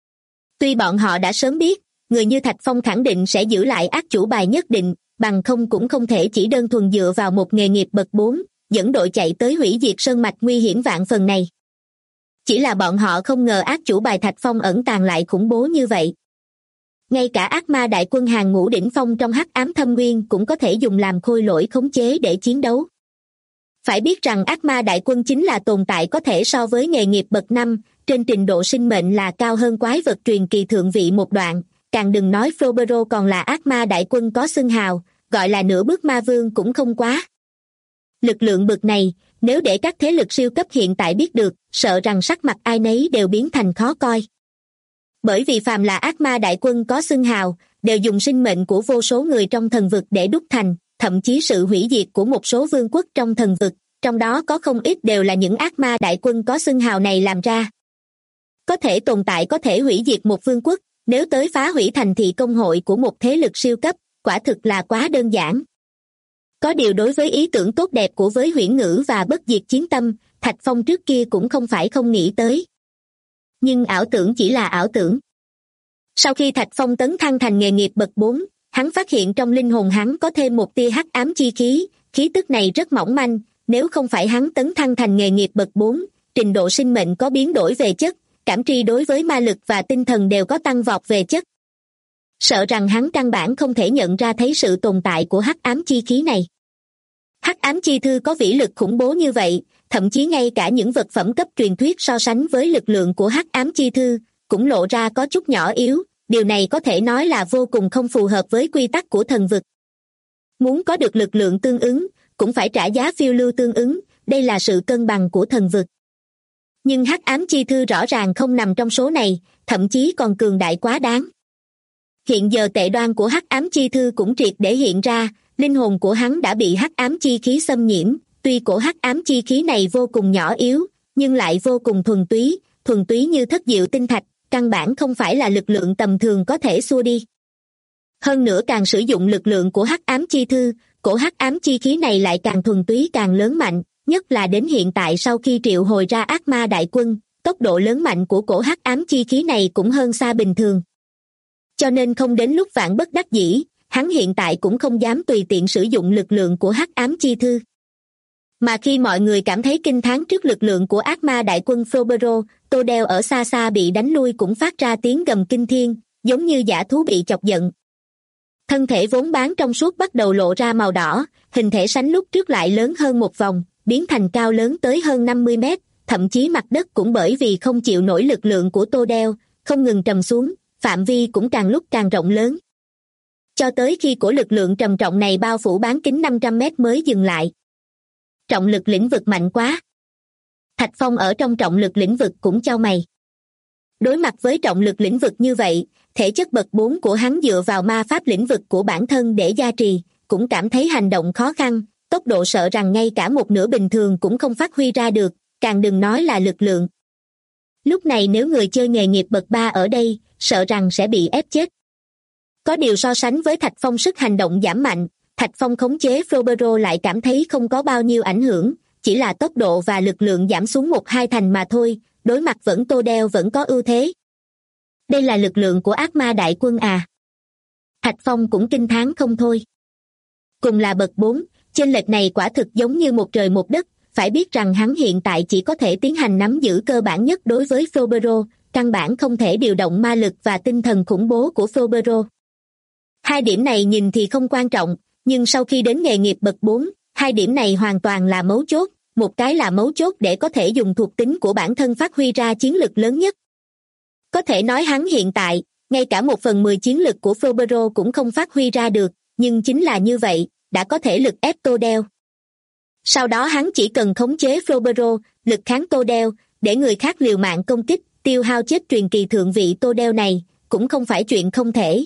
Tuy bọn họ đã sớm biết, người như Thạch Phong khẳng định sẽ giữ lại ác chủ bài nhất định, bằng không cũng không thể chỉ đơn thuần dựa vào một nghề nghiệp bậc 4, dẫn đội chạy tới hủy diệt sơn mạch nguy hiểm vạn phần này. Chỉ là bọn họ không ngờ ác chủ bài Thạch Phong ẩn tàng lại khủng bố như vậy. Ngay cả ác ma đại quân hàng ngũ đỉnh phong trong hắc ám thâm nguyên cũng có thể dùng làm khôi lỗi khống chế để chiến đấu. Phải biết rằng ác ma đại quân chính là tồn tại có thể so với nghề nghiệp bậc 5, trên trình độ sinh mệnh là cao hơn quái vật truyền kỳ thượng vị một đoạn, càng đừng nói Frobero còn là ác ma đại quân có xưng hào, gọi là nửa bước ma vương cũng không quá. Lực lượng bậc này, nếu để các thế lực siêu cấp hiện tại biết được, sợ rằng sắc mặt ai nấy đều biến thành khó coi. Bởi vì phàm là ác ma đại quân có xưng hào, đều dùng sinh mệnh của vô số người trong thần vực để đúc thành, thậm chí sự hủy diệt của một số vương quốc trong thần vực, trong đó có không ít đều là những ác ma đại quân có xưng hào này làm ra. Có thể tồn tại có thể hủy diệt một vương quốc, nếu tới phá hủy thành thị công hội của một thế lực siêu cấp, quả thực là quá đơn giản. Có điều đối với ý tưởng tốt đẹp của với huyễn ngữ và bất diệt chiến tâm, Thạch Phong trước kia cũng không phải không nghĩ tới. Nhưng ảo tưởng chỉ là ảo tưởng. Sau khi Thạch Phong tấn thăng thành nghề nghiệp bậc 4, hắn phát hiện trong linh hồn hắn có thêm một tia hắc ám chi khí, khí tức này rất mỏng manh, nếu không phải hắn tấn thăng thành nghề nghiệp bậc 4, trình độ sinh mệnh có biến đổi về chất, cảm tri đối với ma lực và tinh thần đều có tăng vọt về chất. Sợ rằng hắn căn bản không thể nhận ra thấy sự tồn tại của hắc ám chi khí này. Hắc ám chi thư có vĩ lực khủng bố như vậy, thậm chí ngay cả những vật phẩm cấp truyền thuyết so sánh với lực lượng của hắc ám chi thư cũng lộ ra có chút nhỏ yếu. Điều này có thể nói là vô cùng không phù hợp với quy tắc của thần vực. Muốn có được lực lượng tương ứng cũng phải trả giá phiêu lưu tương ứng, đây là sự cân bằng của thần vực. Nhưng hắc ám chi thư rõ ràng không nằm trong số này, thậm chí còn cường đại quá đáng. Hiện giờ tệ đoan của hắc ám chi thư cũng triệt để hiện ra, linh hồn của hắn đã bị hắc ám chi khí xâm nhiễm. Tuy cổ hắc ám chi khí này vô cùng nhỏ yếu, nhưng lại vô cùng thuần túy như thất diệu tinh thạch, căn bản không phải là lực lượng tầm thường có thể xua đi. Hơn nữa càng sử dụng lực lượng của hắc ám chi thư, cổ hắc ám chi khí này lại càng thuần túy càng lớn mạnh, nhất là đến hiện tại sau khi triệu hồi ra ác ma đại quân, tốc độ lớn mạnh của cổ hắc ám chi khí này cũng hơn xa bình thường. Cho nên không đến lúc vạn bất đắc dĩ, hắn hiện tại cũng không dám tùy tiện sử dụng lực lượng của hắc ám chi thư. Mà khi mọi người cảm thấy kinh thán trước lực lượng của ác ma đại quân Phobero, Tô Đeo ở xa xa bị đánh lui cũng phát ra tiếng gầm kinh thiên, giống như dã thú bị chọc giận. Thân thể vốn bán trong suốt bắt đầu lộ ra màu đỏ, hình thể sánh lúc trước lại lớn hơn một vòng, biến thành cao lớn tới hơn 50 mét, thậm chí mặt đất cũng bởi vì không chịu nổi lực lượng của Tô Đeo, không ngừng trầm xuống, phạm vi cũng càng lúc càng rộng lớn. Cho tới khi cổ lực lượng trầm trọng này bao phủ bán kính 500 mét mới dừng lại. Trọng lực lĩnh vực mạnh quá. Thạch Phong ở trong trọng lực lĩnh vực cũng chau mày. Đối mặt với trọng lực lĩnh vực như vậy, thể chất bậc 4 của hắn dựa vào ma pháp lĩnh vực của bản thân để gia trì, cũng cảm thấy hành động khó khăn, tốc độ sợ rằng ngay cả một nửa bình thường cũng không phát huy ra được, càng đừng nói là lực lượng. Lúc này nếu người chơi nghề nghiệp bậc 3 ở đây, sợ rằng sẽ bị ép chết. Có điều so sánh với Thạch Phong sức hành động giảm mạnh, Thạch Phong khống chế Phobero lại cảm thấy không có bao nhiêu ảnh hưởng, chỉ là tốc độ và lực lượng giảm xuống 1-2 thành mà thôi, đối mặt vẫn Tô Đeo vẫn có ưu thế. Đây là lực lượng của ác ma đại quân à? Thạch Phong cũng kinh thán không thôi. Cùng là bậc 4, chênh lệch này quả thực giống như một trời một đất, phải biết rằng hắn hiện tại chỉ có thể tiến hành nắm giữ cơ bản nhất đối với Phobero, căn bản không thể điều động ma lực và tinh thần khủng bố của Phobero. Hai điểm này nhìn thì không quan trọng, nhưng sau khi đến nghề nghiệp bậc 4, hai điểm này hoàn toàn là mấu chốt, một cái là mấu chốt để có thể dùng thuộc tính của bản thân phát huy ra chiến lực lớn nhất. Có thể nói hắn hiện tại, ngay cả 1/10 chiến lực của Phobero cũng không phát huy ra được, nhưng chính là như vậy, đã có thể lực ép Tô Đeo. Sau đó hắn chỉ cần khống chế Phobero, lực kháng Tô Đeo, để người khác liều mạng công kích, tiêu hao chết truyền kỳ thượng vị Tô Đeo này, cũng không phải chuyện không thể.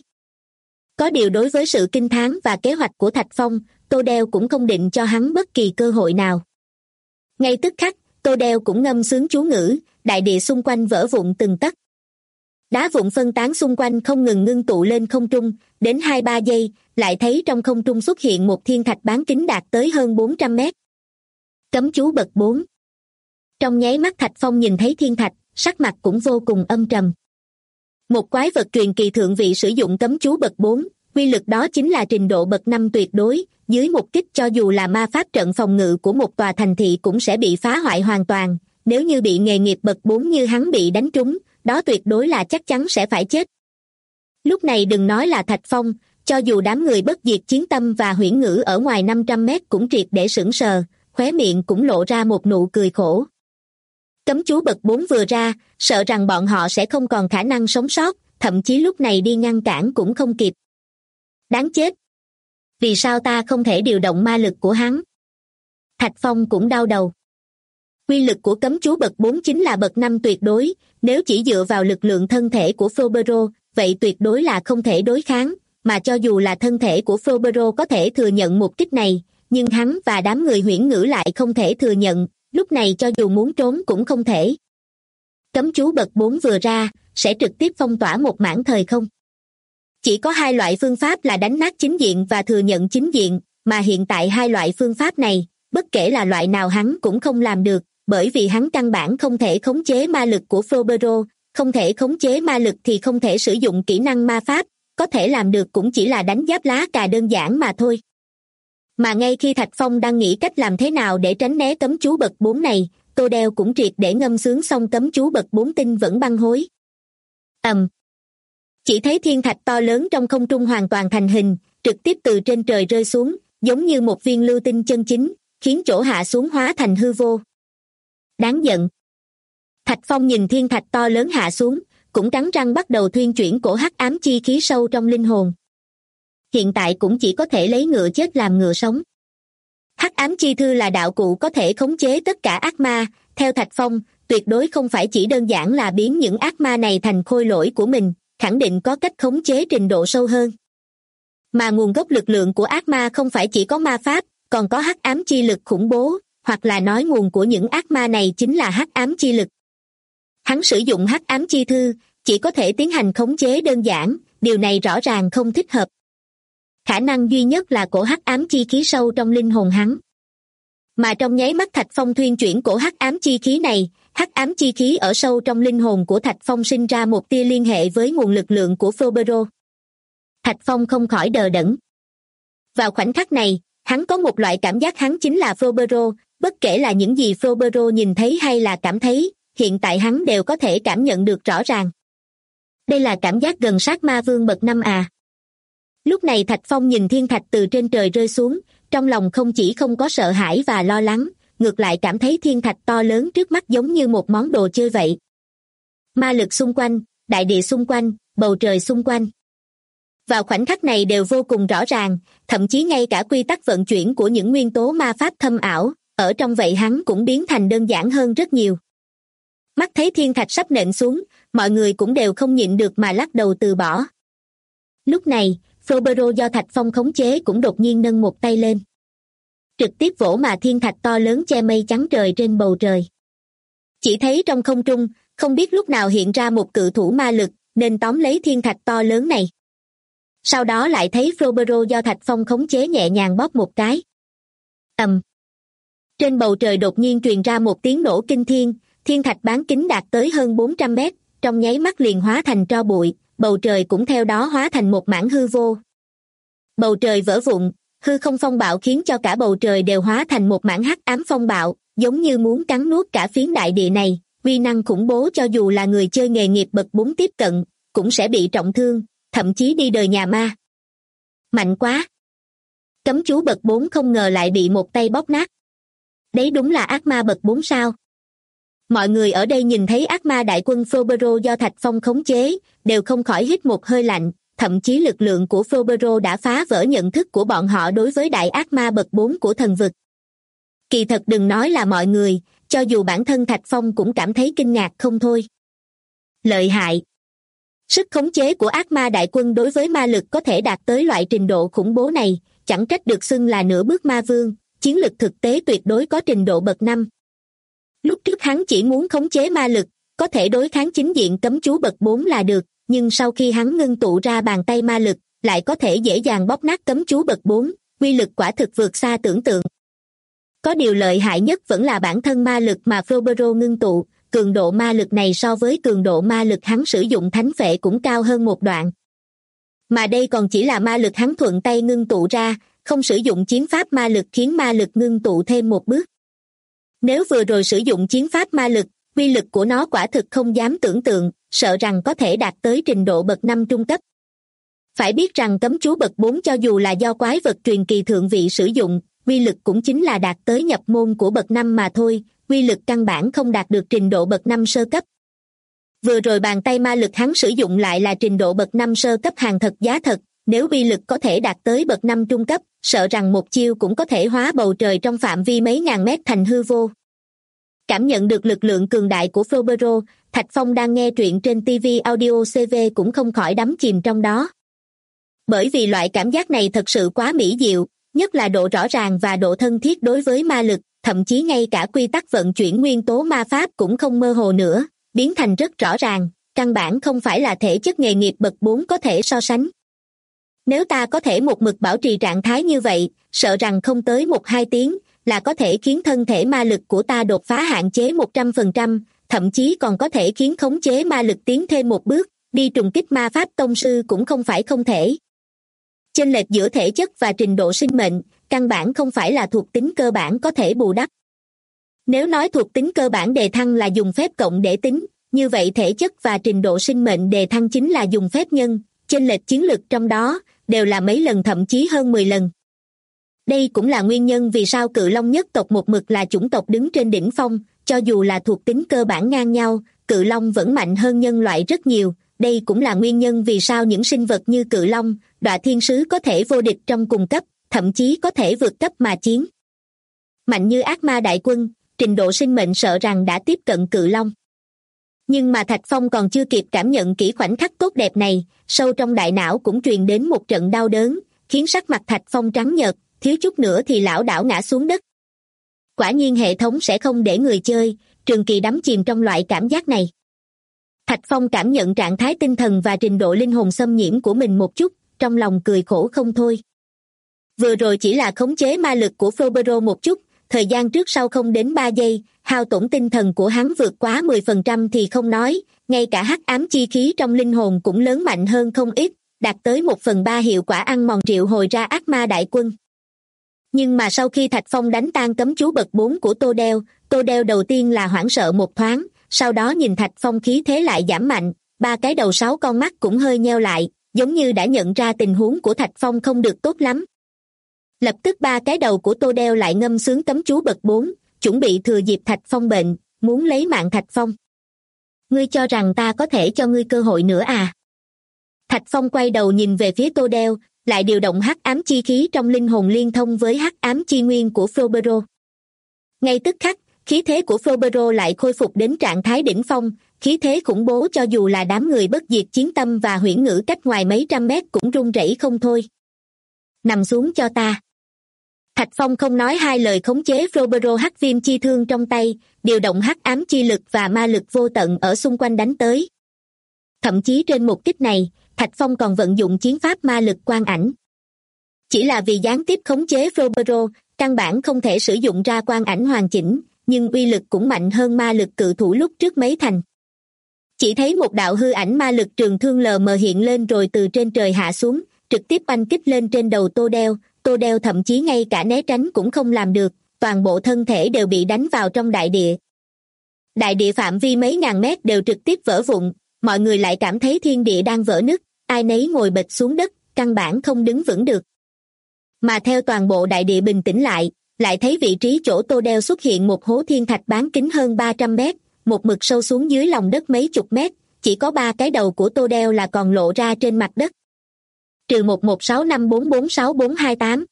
Có điều đối với sự kinh thán và kế hoạch của Thạch Phong, Tô Đeo cũng không định cho hắn bất kỳ cơ hội nào. Ngay tức khắc, Tô Đeo cũng ngâm sướng chú ngữ, đại địa xung quanh vỡ vụn từng tấc. Đá vụn phân tán xung quanh không ngừng ngưng tụ lên không trung, đến 2-3 giây, lại thấy trong không trung xuất hiện một thiên thạch bán kính đạt tới hơn 400 mét. Cấm chú bậc 4. Trong nháy mắt Thạch Phong nhìn thấy thiên thạch, sắc mặt cũng vô cùng âm trầm. Một quái vật truyền kỳ thượng vị sử dụng cấm chú bậc 4, quy lực đó chính là trình độ bậc 5 tuyệt đối, dưới một kích cho dù là ma pháp trận phòng ngự của một tòa thành thị cũng sẽ bị phá hoại hoàn toàn, nếu như bị nghề nghiệp bậc 4 như hắn bị đánh trúng, đó tuyệt đối là chắc chắn sẽ phải chết. Lúc này đừng nói là Thạch Phong, cho dù đám người bất diệt chiến tâm và huyễn ngữ ở ngoài 500 mét cũng triệt để sững sờ, khóe miệng cũng lộ ra một nụ cười khổ. Cấm chú bậc 4 vừa ra, sợ rằng bọn họ sẽ không còn khả năng sống sót, thậm chí lúc này đi ngăn cản cũng không kịp. Đáng chết! Vì sao ta không thể điều động ma lực của hắn? Thạch Phong cũng đau đầu. Quy lực của cấm chú bậc 4 chính là bậc 5 tuyệt đối, nếu chỉ dựa vào lực lượng thân thể của Phobero, vậy tuyệt đối là không thể đối kháng, mà cho dù là thân thể của Phobero có thể thừa nhận một kích này, nhưng hắn và đám người huyễn ngữ lại không thể thừa nhận, lúc này cho dù muốn trốn cũng không thể. Cấm chú bậc 4 vừa ra, sẽ trực tiếp phong tỏa một mảng thời không. Chỉ có hai loại phương pháp là đánh nát chính diện và thừa nhận chính diện, mà hiện tại hai loại phương pháp này, bất kể là loại nào hắn cũng không làm được, bởi vì hắn căn bản không thể khống chế ma lực của Phobero, không thể khống chế ma lực thì không thể sử dụng kỹ năng ma pháp, có thể làm được cũng chỉ là đánh giáp lá cà đơn giản mà thôi. Mà ngay khi Thạch Phong đang nghĩ cách làm thế nào để tránh né cấm chú bậc 4 này, Tô Đeo cũng triệt để ngâm sướng xong cấm chú bậc 4 tinh vẫn băng hối. Chỉ thấy thiên thạch to lớn trong không trung hoàn toàn thành hình, trực tiếp từ trên trời rơi xuống, giống như một viên lưu tinh chân chính, khiến chỗ hạ xuống hóa thành hư vô. Đáng giận. Thạch Phong nhìn thiên thạch to lớn hạ xuống, cũng cắn răng bắt đầu thuyên chuyển cổ hắc ám chi khí sâu trong linh hồn. Hiện tại cũng chỉ có thể lấy ngựa chết làm ngựa sống. Hắc ám chi thư là đạo cụ có thể khống chế tất cả ác ma, theo Thạch Phong, tuyệt đối không phải chỉ đơn giản là biến những ác ma này thành khôi lỗi của mình, khẳng định có cách khống chế trình độ sâu hơn. Mà nguồn gốc lực lượng của ác ma không phải chỉ có ma pháp, còn có hắc ám chi lực khủng bố, hoặc là nói nguồn của những ác ma này chính là hắc ám chi lực. Hắn sử dụng hắc ám chi thư, chỉ có thể tiến hành khống chế đơn giản, điều này rõ ràng không thích hợp. Khả năng duy nhất là cổ hắc ám chi khí sâu trong linh hồn hắn. Mà trong nháy mắt Thạch Phong thuyên chuyển cổ hắc ám chi khí này, hắc ám chi khí ở sâu trong linh hồn của Thạch Phong sinh ra một tia liên hệ với nguồn lực lượng của Phobero. Thạch Phong không khỏi đờ đẫn. Vào khoảnh khắc này, hắn có một loại cảm giác hắn chính là Phobero, bất kể là những gì Phobero nhìn thấy hay là cảm thấy, hiện tại hắn đều có thể cảm nhận được rõ ràng. Đây là cảm giác gần sát ma vương bậc 5 à. Lúc này Thạch Phong nhìn thiên thạch từ trên trời rơi xuống, trong lòng không chỉ không có sợ hãi và lo lắng, ngược lại cảm thấy thiên thạch to lớn trước mắt giống như một món đồ chơi vậy. Ma lực xung quanh, đại địa xung quanh, bầu trời xung quanh. Vào khoảnh khắc này đều vô cùng rõ ràng, thậm chí ngay cả quy tắc vận chuyển của những nguyên tố ma pháp thâm ảo, ở trong vậy hắn cũng biến thành đơn giản hơn rất nhiều. Mắt thấy thiên thạch sắp nện xuống, mọi người cũng đều không nhịn được mà lắc đầu từ bỏ. Lúc này, Phobero do Thạch Phong khống chế cũng đột nhiên nâng một tay lên. Trực tiếp vỗ mà thiên thạch to lớn che mây trắng trời trên bầu trời. Chỉ thấy trong không trung, không biết lúc nào hiện ra một cự thủ ma lực, nên tóm lấy thiên thạch to lớn này. Sau đó lại thấy Phobero do Thạch Phong khống chế nhẹ nhàng bóp một cái. Ầm. Trên bầu trời đột nhiên truyền ra một tiếng nổ kinh thiên, thiên thạch bán kính đạt tới hơn 400 mét, trong nháy mắt liền hóa thành tro bụi, bầu trời cũng theo đó hóa thành một mảng hư vô. Bầu trời vỡ vụn, hư không phong bạo khiến cho cả bầu trời đều hóa thành một mảng hắc ám phong bạo, giống như muốn cắn nuốt cả phiến đại địa này, uy năng khủng bố cho dù là người chơi nghề nghiệp bậc 4 tiếp cận, cũng sẽ bị trọng thương, thậm chí đi đời nhà ma. Mạnh quá! Cấm chú bậc 4 không ngờ lại bị một tay bóp nát. Đấy đúng là ác ma bậc 4 sao? Mọi người ở đây nhìn thấy ác ma đại quân Phobero do Thạch Phong khống chế, đều không khỏi hít một hơi lạnh, thậm chí lực lượng của Phobero đã phá vỡ nhận thức của bọn họ đối với đại ác ma bậc 4 của thần vực. Kỳ thật đừng nói là mọi người, cho dù bản thân Thạch Phong cũng cảm thấy kinh ngạc không thôi. Lợi hại! Sức khống chế của ác ma đại quân đối với ma lực có thể đạt tới loại trình độ khủng bố này, chẳng trách được xưng là nửa bước ma vương, chiến lực thực tế tuyệt đối có trình độ bậc 5. Lúc trước hắn chỉ muốn khống chế ma lực, có thể đối kháng chính diện cấm chú bậc 4 là được, nhưng sau khi hắn ngưng tụ ra bàn tay ma lực, lại có thể dễ dàng bóp nát cấm chú bậc 4, uy lực quả thực vượt xa tưởng tượng. Có điều lợi hại nhất vẫn là bản thân ma lực mà Phobero ngưng tụ, cường độ ma lực này so với cường độ ma lực hắn sử dụng thánh phệ cũng cao hơn một đoạn. Mà đây còn chỉ là ma lực hắn thuận tay ngưng tụ ra, không sử dụng chiến pháp ma lực khiến ma lực ngưng tụ thêm một bước. Nếu vừa rồi sử dụng chiến pháp ma lực, uy lực của nó quả thực không dám tưởng tượng, sợ rằng có thể đạt tới trình độ bậc 5 trung cấp. Phải biết rằng cấm chú bậc 4 cho dù là do quái vật truyền kỳ thượng vị sử dụng, uy lực cũng chính là đạt tới nhập môn của bậc 5 mà thôi, uy lực căn bản không đạt được trình độ bậc 5 sơ cấp. Vừa rồi bàn tay ma lực hắn sử dụng lại là trình độ bậc 5 sơ cấp hàng thật giá thật, nếu uy lực có thể đạt tới bậc 5 trung cấp, sợ rằng một chiêu cũng có thể hóa bầu trời trong phạm vi mấy ngàn mét thành hư vô. Cảm nhận được lực lượng cường đại của Phobero, Thạch Phong đang nghe truyện trên TV Audio CV cũng không khỏi đắm chìm trong đó. Bởi vì loại cảm giác này thật sự quá mỹ diệu, nhất là độ rõ ràng và độ thân thiết đối với ma lực, thậm chí ngay cả quy tắc vận chuyển nguyên tố ma pháp cũng không mơ hồ nữa, biến thành rất rõ ràng, căn bản không phải là thể chất nghề nghiệp bậc 4 có thể so sánh. Nếu ta có thể một mực bảo trì trạng thái như vậy, sợ rằng không tới 1-2 tiếng, là có thể khiến thân thể ma lực của ta đột phá hạn chế 100%, thậm chí còn có thể khiến khống chế ma lực tiến thêm một bước, đi trùng kích ma pháp tông sư cũng không phải không thể. Chênh lệch giữa thể chất và trình độ sinh mệnh, căn bản không phải là thuộc tính cơ bản có thể bù đắp. Nếu nói thuộc tính cơ bản đề thăng là dùng phép cộng để tính, như vậy thể chất và trình độ sinh mệnh đề thăng chính là dùng phép nhân, chênh lệch chiến lực trong đó, đều là mấy lần thậm chí hơn 10 lần. Đây cũng là nguyên nhân vì sao Cự Long nhất tộc một mực là chủng tộc đứng trên đỉnh phong, cho dù là thuộc tính cơ bản ngang nhau, cự long vẫn mạnh hơn nhân loại rất nhiều. Đây cũng là nguyên nhân vì sao những sinh vật như cự long, đọa thiên sứ có thể vô địch trong cùng cấp, thậm chí có thể vượt cấp mà chiến. Mạnh như ác ma đại quân, trình độ sinh mệnh sợ rằng đã tiếp cận cự long. Nhưng mà Thạch Phong còn chưa kịp cảm nhận kỹ khoảnh khắc tốt đẹp này, sâu trong đại não cũng truyền đến một trận đau đớn, khiến sắc mặt Thạch Phong trắng nhợt, thiếu chút nữa thì lảo đảo ngã xuống đất. Quả nhiên hệ thống sẽ không để người chơi trường kỳ đắm chìm trong loại cảm giác này. Thạch Phong cảm nhận trạng thái tinh thần và trình độ linh hồn xâm nhiễm của mình một chút, trong lòng cười khổ không thôi. Vừa rồi chỉ là khống chế ma lực của Phobero một chút, thời gian trước sau không đến 3 giây, hao tổn tinh thần của hắn vượt quá 10% thì không nói, ngay cả hắc ám chi khí trong linh hồn cũng lớn mạnh hơn không ít, đạt tới 1/3 hiệu quả ăn mòn triệu hồi ra ác ma đại quân. Nhưng mà sau khi Thạch Phong đánh tan cấm chú bậc 4 của Tô Đeo đầu tiên là hoảng sợ một thoáng, sau đó nhìn Thạch Phong khí thế lại giảm mạnh, 3 cái đầu 6 con mắt cũng hơi nheo lại, giống như đã nhận ra tình huống của Thạch Phong không được tốt lắm. Lập tức 3 cái đầu của Tô Đeo lại ngâm sướng cấm chú bậc 4, chuẩn bị thừa dịp Thạch Phong bệnh, muốn lấy mạng Thạch Phong. Ngươi cho rằng ta có thể cho ngươi cơ hội nữa à? Thạch Phong quay đầu nhìn về phía Tô Đeo, lại điều động hắc ám chi khí trong linh hồn liên thông với hắc ám chi nguyên của Phobero. Ngay tức khắc, khí thế của Phobero lại khôi phục đến trạng thái đỉnh phong, khí thế khủng bố cho dù là đám người bất diệt chiến tâm và huyễn ngữ cách ngoài mấy trăm mét cũng run rẩy không thôi. Nằm xuống cho ta. Thạch Phong không nói hai lời khống chế Phobero hắc viêm chi thương trong tay, điều động hắc ám chi lực và ma lực vô tận ở xung quanh đánh tới. Thậm chí trên một kích này, Thạch Phong còn vận dụng chiến pháp ma lực quang ảnh. Chỉ là vì gián tiếp khống chế Phobero, căn bản không thể sử dụng ra quang ảnh hoàn chỉnh, nhưng uy lực cũng mạnh hơn ma lực cự thủ lúc trước mấy thành. Chỉ thấy một đạo hư ảnh ma lực trường thương lờ mờ hiện lên rồi từ trên trời hạ xuống, trực tiếp oanh kích lên trên đầu Tô Đeo thậm chí ngay cả né tránh cũng không làm được, toàn bộ thân thể đều bị đánh vào trong đại địa. Đại địa phạm vi mấy ngàn mét đều trực tiếp vỡ vụn, mọi người lại cảm thấy thiên địa đang vỡ nứt, ai nấy ngồi bệt xuống đất, căn bản không đứng vững được. Mà theo toàn bộ đại địa bình tĩnh lại thấy vị trí chỗ Tô Đeo xuất hiện một hố thiên thạch bán kính hơn 300 mét, một mực sâu xuống dưới lòng đất mấy chục mét, chỉ có 3 cái đầu của Tô Đeo là còn lộ ra trên mặt đất. Trừ 1165446428.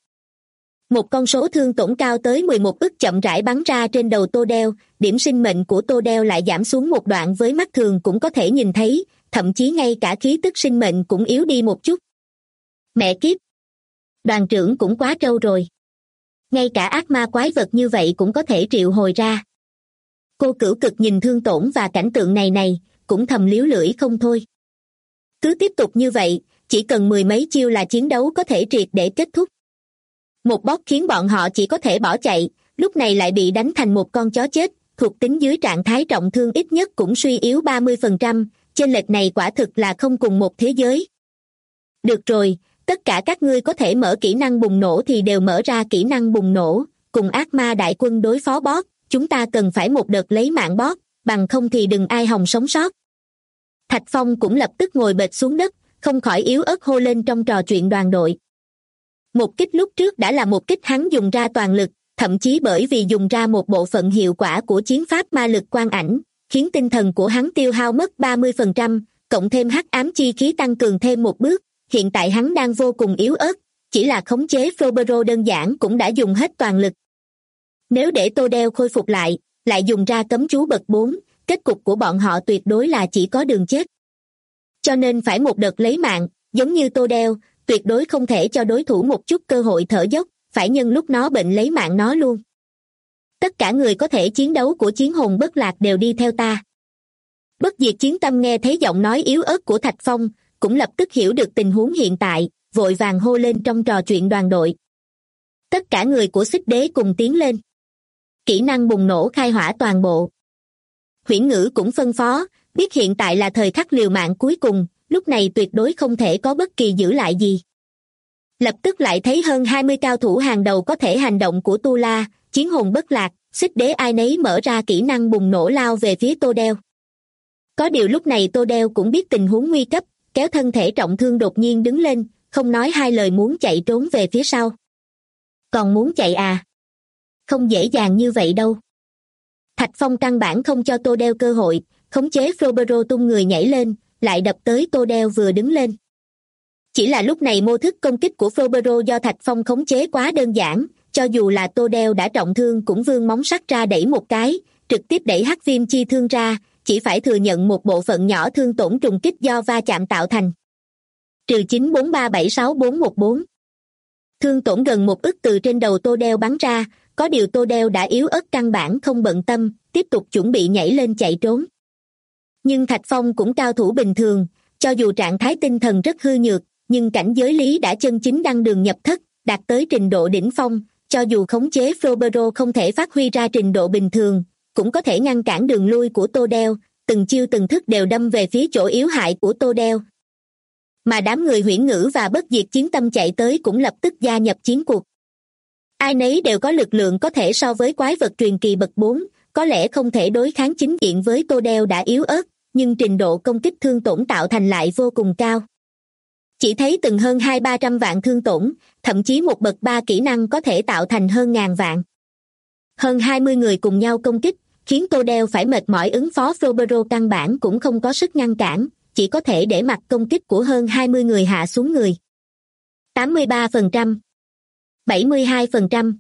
Một con số thương tổn cao tới 11 ức chậm rãi bắn ra trên đầu Tô Đeo, điểm sinh mệnh của Tô Đeo lại giảm xuống một đoạn với mắt thường cũng có thể nhìn thấy, thậm chí ngay cả khí tức sinh mệnh cũng yếu đi một chút. Mẹ kiếp! Đoàn trưởng cũng quá trâu rồi. Ngay cả ác ma quái vật như vậy cũng có thể triệu hồi ra. Cô Cửu Cực nhìn thương tổn và cảnh tượng này, cũng thầm líu lưỡi không thôi. Cứ tiếp tục như vậy, chỉ cần 10 mấy chiêu là chiến đấu có thể triệt để kết thúc. Một boss khiến bọn họ chỉ có thể bỏ chạy, lúc này lại bị đánh thành một con chó chết, thuộc tính dưới trạng thái trọng thương ít nhất cũng suy yếu 30%, chênh lệch này quả thực là không cùng một thế giới. Được rồi, tất cả các ngươi có thể mở kỹ năng bùng nổ thì đều mở ra kỹ năng bùng nổ, cùng ác ma đại quân đối phó boss, chúng ta cần phải một đợt lấy mạng boss, bằng không thì đừng ai hòng sống sót. Thạch Phong cũng lập tức ngồi bệt xuống đất, không khỏi yếu ớt hô lên trong trò chuyện đoàn đội. Một kích lúc trước đã là một kích hắn dùng ra toàn lực, thậm chí bởi vì dùng ra một bộ phận hiệu quả của chiến pháp ma lực quang ảnh, khiến tinh thần của hắn tiêu hao mất 30%, cộng thêm hắc ám chi khí tăng cường thêm một bước, hiện tại hắn đang vô cùng yếu ớt, chỉ là khống chế Phobero đơn giản cũng đã dùng hết toàn lực. Nếu để Tô Đeo khôi phục lại dùng ra cấm chú bậc 4, kết cục của bọn họ tuyệt đối là chỉ có đường chết. Cho nên phải một đợt lấy mạng, giống như Tô Đeo, tuyệt đối không thể cho đối thủ một chút cơ hội thở dốc, phải nhân lúc nó bệnh lấy mạng nó luôn. Tất cả người có thể chiến đấu của chiến hồn bất lạc đều đi theo ta. Bất diệt chiến tâm nghe thấy giọng nói yếu ớt của Thạch Phong, cũng lập tức hiểu được tình huống hiện tại, vội vàng hô lên trong trò chuyện đoàn đội. Tất cả người của Xích Đế cùng tiến lên. Kỹ năng bùng nổ khai hỏa toàn bộ. Huyễn Ngữ cũng phân phó, biết hiện tại là thời khắc liều mạng cuối cùng, lúc này tuyệt đối không thể có bất kỳ giữ lại gì. Lập tức lại thấy hơn 20 cao thủ hàng đầu có thể hành động của Tu La, chiến hồn bất lạc, Xích Đế ai nấy mở ra kỹ năng bùng nổ lao về phía Tô Đeo. Có điều lúc này Tô Đeo cũng biết tình huống nguy cấp, kéo thân thể trọng thương đột nhiên đứng lên, không nói hai lời muốn chạy trốn về phía sau. Còn muốn chạy à? Không dễ dàng như vậy đâu. Thạch Phong căn bản không cho Tô Đeo cơ hội, khống chế Frobero tung người nhảy lên, lại đập tới Tô Đeo vừa đứng lên. Chỉ là lúc này mô thức công kích của Frobero do Thạch Phong khống chế quá đơn giản, cho dù là Tô Đeo đã trọng thương cũng vươn móng sắt ra đẩy một cái, trực tiếp đẩy hắc viêm chi thương ra, chỉ phải thừa nhận một bộ phận nhỏ thương tổn trùng kích do va chạm tạo thành. Trừ 9437644. Thương tổn gần 1 ức từ trên đầu Tô Đeo bắn ra, có điều Tô Đeo đã yếu ớt căn bản không bận tâm, tiếp tục chuẩn bị nhảy lên chạy trốn. Nhưng Thạch Phong cũng cao thủ bình thường, cho dù trạng thái tinh thần rất hư nhược, nhưng cảnh giới lý đã chân chính đăng đường nhập thất, đạt tới trình độ đỉnh phong, cho dù khống chế Frobero không thể phát huy ra trình độ bình thường, cũng có thể ngăn cản đường lui của Tô Đeo, từng chiêu từng thức đều đâm về phía chỗ yếu hại của Tô Đeo. Mà đám người Huyễn Ngữ và Bất Diệt Chiến Tâm chạy tới cũng lập tức gia nhập chiến cuộc. Ai nấy đều có lực lượng có thể so với quái vật truyền kỳ bậc 4, có lẽ không thể đối kháng chính diện với Tô Đeo đã yếu ớt, nhưng trình độ công kích thương tổn tạo thành lại vô cùng cao. Chỉ thấy từng hơn 200-300 vạn thương tổn, thậm chí một bậc 3 kỹ năng có thể tạo thành hơn ngàn vạn. Hơn 20 người cùng nhau công kích, khiến Tô Đeo phải mệt mỏi ứng phó. Frobero căn bản cũng không có sức ngăn cản, chỉ có thể để mặc công kích của hơn 20 người hạ xuống người. 83%, 72%,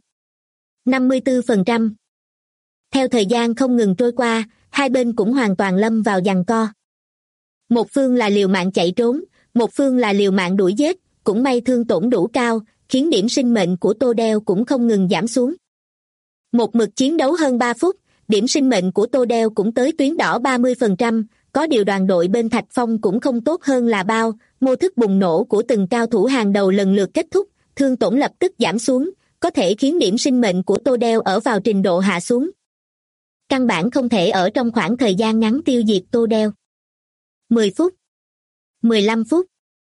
54%. Theo thời gian không ngừng trôi qua, hai bên cũng hoàn toàn lâm vào giằng co. Một phương là liều mạng chạy trốn, một phương là liều mạng đuổi giết, cũng may thương tổn đủ cao, khiến điểm sinh mệnh của Tô Đeo cũng không ngừng giảm xuống. Một mực chiến đấu hơn 3 phút, điểm sinh mệnh của Tô Đeo cũng tới tuyến đỏ 30%, có điều đoàn đội bên Thạch Phong cũng không tốt hơn là bao, mô thức bùng nổ của từng cao thủ hàng đầu lần lượt kết thúc, thương tổn lập tức giảm xuống, có thể khiến điểm sinh mệnh của Tô Đeo ở vào trình độ hạ xuống. Căn bản không thể ở trong khoảng thời gian ngắn tiêu diệt Tô Đeo. 10 phút, 15 phút,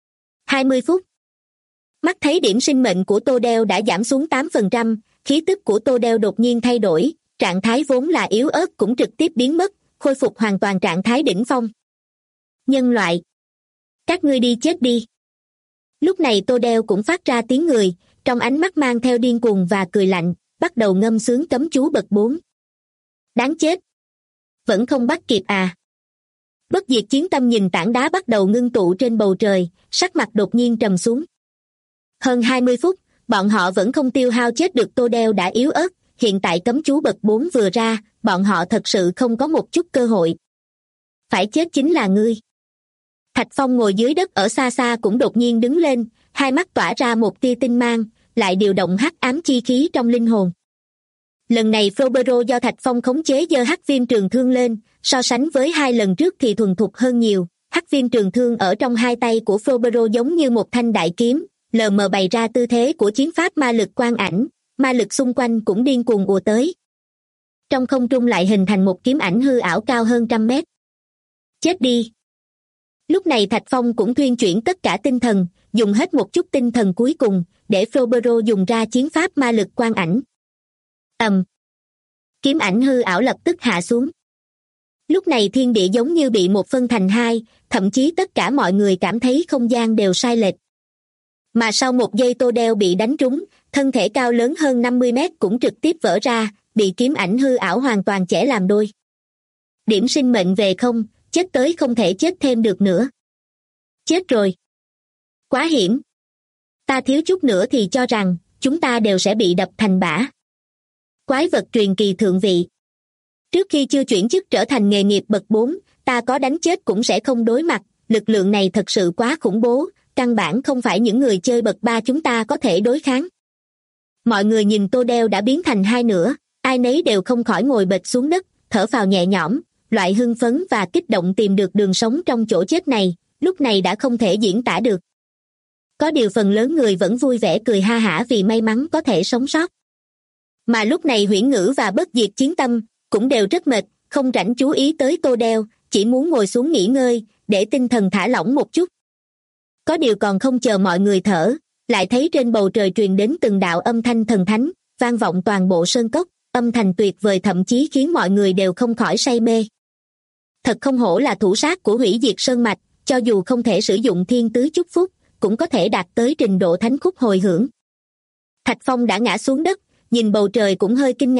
20 phút. Mắt thấy điểm sinh mệnh của Tô Đeo đã giảm xuống 8%, khí tức của Tô Đeo đột nhiên thay đổi, trạng thái vốn là yếu ớt cũng trực tiếp biến mất, khôi phục hoàn toàn trạng thái đỉnh phong. Nhân loại, các ngươi đi chết đi. Lúc này Tô Đeo cũng phát ra tiếng người, trong ánh mắt mang theo điên cuồng và cười lạnh, bắt đầu ngâm sướng cấm chú bậc 4. Đáng chết! Vẫn không bắt kịp à? Bất Diệt Chiến Tâm nhìn tảng đá bắt đầu ngưng tụ trên bầu trời, sắc mặt đột nhiên trầm xuống. Hơn 20 phút, bọn họ vẫn không tiêu hao chết được Tô Đeo đã yếu ớt, hiện tại cấm chú bậc 4 vừa ra, bọn họ thật sự không có một chút cơ hội. Phải chết chính là ngươi. Thạch Phong ngồi dưới đất ở xa xa cũng đột nhiên đứng lên, hai mắt tỏa ra một tia tinh mang, lại điều động hắc ám chi khí trong linh hồn. Lần này Frobero do Thạch Phong khống chế giơ hắc viêm trường thương lên, so sánh với 2 lần trước thì thuần thục hơn nhiều, hắc viêm trường thương ở trong hai tay của Frobero giống như một thanh đại kiếm, lờ mờ bày ra tư thế của chiến pháp ma lực quang ảnh, ma lực xung quanh cũng điên cuồng ùa tới. Trong không trung lại hình thành một kiếm ảnh hư ảo cao hơn 100 mét. Chết đi! Lúc này Thạch Phong cũng thuyên chuyển tất cả tinh thần, dùng hết một chút tinh thần cuối cùng, để Frobero dùng ra chiến pháp ma lực quang ảnh. Kiếm ảnh hư ảo lập tức hạ xuống. Lúc này thiên địa giống như bị một phân thành hai, thậm chí tất cả mọi người cảm thấy không gian đều sai lệch. Mà sau một giây Tô Đeo bị đánh trúng, thân thể cao lớn hơn 50 mét cũng trực tiếp vỡ ra, bị kiếm ảnh hư ảo hoàn toàn chẻ làm đôi. Điểm sinh mệnh về không, chết tới không thể chết thêm được nữa. Chết rồi. Quá hiểm. Ta thiếu chút nữa thì cho rằng, chúng ta đều sẽ bị đập thành bã. Quái vật truyền kỳ thượng vị. Trước khi chưa chuyển chức trở thành nghề nghiệp bậc 4, ta có đánh chết cũng sẽ không đối mặt, lực lượng này thật sự quá khủng bố, căn bản không phải những người chơi bậc 3 chúng ta có thể đối kháng. Mọi người nhìn Tô Đeo đã biến thành hai nửa, ai nấy đều không khỏi ngồi bệt xuống đất, thở phào nhẹ nhõm, loại hưng phấn và kích động tìm được đường sống trong chỗ chết này, lúc này đã không thể diễn tả được. Có điều phần lớn người vẫn vui vẻ cười ha hả vì may mắn có thể sống sót. Mà lúc này Huyễn Ngữ và Bất Diệt Chiến Tâm cũng đều rất mệt, không rảnh chú ý tới Tô Đeo, chỉ muốn ngồi xuống nghỉ ngơi, để tinh thần thả lỏng một chút. Có điều còn không chờ mọi người thở, lại thấy trên bầu trời truyền đến từng đạo âm thanh thần thánh, vang vọng toàn bộ sơn cốc, âm thanh tuyệt vời thậm chí khiến mọi người đều không khỏi say mê. Thật không hổ là thủ sát của Hủy Diệt Sơn Mạch, cho dù không thể sử dụng thiên tứ chúc phúc, cũng có thể đạt tới trình độ thánh khúc hồi hưởng. Thạch Phong đã ngã xuống đất, nhìn bầu trời cũng hơi kinh ngạc,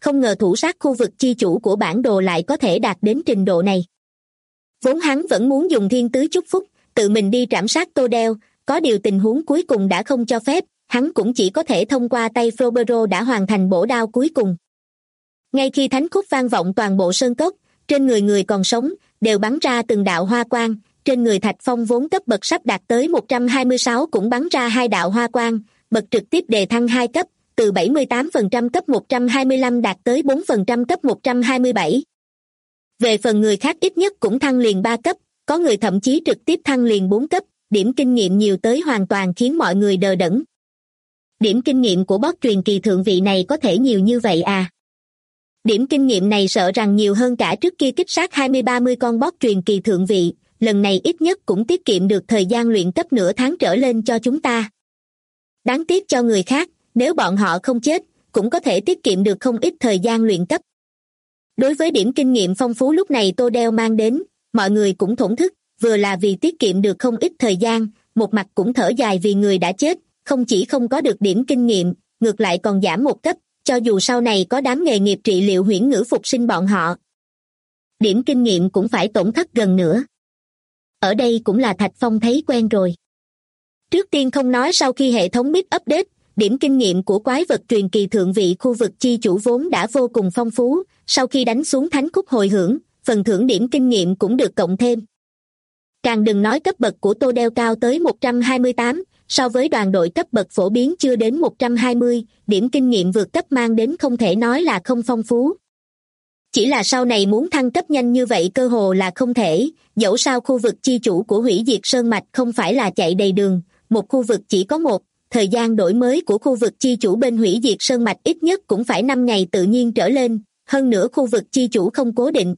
không ngờ thủ sát khu vực chi chủ của bản đồ lại có thể đạt đến trình độ này. Vốn hắn vẫn muốn dùng thiên tứ chúc phúc, tự mình đi trảm sát Tô Đeo, có điều tình huống cuối cùng đã không cho phép, hắn cũng chỉ có thể thông qua tay Frobero đã hoàn thành bổ đao cuối cùng. Ngay khi thánh khúc vang vọng toàn bộ sơn cốc, trên người người còn sống, đều bắn ra từng đạo hoa quang, trên người Thạch Phong vốn cấp bậc sắp đạt tới 126 cũng bắn ra 2 đạo hoa quang, bậc trực tiếp đề thăng 2 cấp, từ 78% cấp 125 đạt tới 4% cấp 127. Về phần người khác ít nhất cũng thăng liền 3 cấp, có người thậm chí trực tiếp thăng liền 4 cấp, điểm kinh nghiệm nhiều tới hoàn toàn khiến mọi người đờ đẫn. Điểm kinh nghiệm của boss truyền kỳ thượng vị này có thể nhiều như vậy à? Điểm kinh nghiệm này sợ rằng nhiều hơn cả trước kia kích sát 20-30 con boss truyền kỳ thượng vị, lần này ít nhất cũng tiết kiệm được thời gian luyện cấp nửa tháng trở lên cho chúng ta. Đáng tiếc cho người khác, nếu bọn họ không chết, cũng có thể tiết kiệm được không ít thời gian luyện cấp. Đối với điểm kinh nghiệm phong phú lúc này Tô Đeo mang đến, mọi người cũng thổn thức, vừa là vì tiết kiệm được không ít thời gian, một mặt cũng thở dài vì người đã chết, không chỉ không có được điểm kinh nghiệm, ngược lại còn giảm 1 cấp, cho dù sau này có đám nghề nghiệp trị liệu huyễn ngữ phục sinh bọn họ. Điểm kinh nghiệm cũng phải tổn thất gần nữa. Ở đây cũng là Thạch Phong thấy quen rồi. Trước tiên không nói sau khi hệ thống bit update, điểm kinh nghiệm của quái vật truyền kỳ thượng vị khu vực chi chủ vốn đã vô cùng phong phú, sau khi đánh xuống thánh khúc hồi hưởng, phần thưởng điểm kinh nghiệm cũng được cộng thêm. Càng đừng nói cấp bậc của Tô Đeo cao tới 128, so với đoàn đội cấp bậc phổ biến chưa đến 120, điểm kinh nghiệm vượt cấp mang đến không thể nói là không phong phú. Chỉ là sau này muốn thăng cấp nhanh như vậy cơ hồ là không thể, dẫu sao khu vực chi chủ của hủy diệt sơn mạch không phải là chạy đầy đường, một khu vực chỉ có một, thời gian đổi mới của khu vực chi chủ bên hủy diệt sơn mạch ít nhất cũng phải 5 ngày tự nhiên trở lên, hơn nữa khu vực chi chủ không cố định.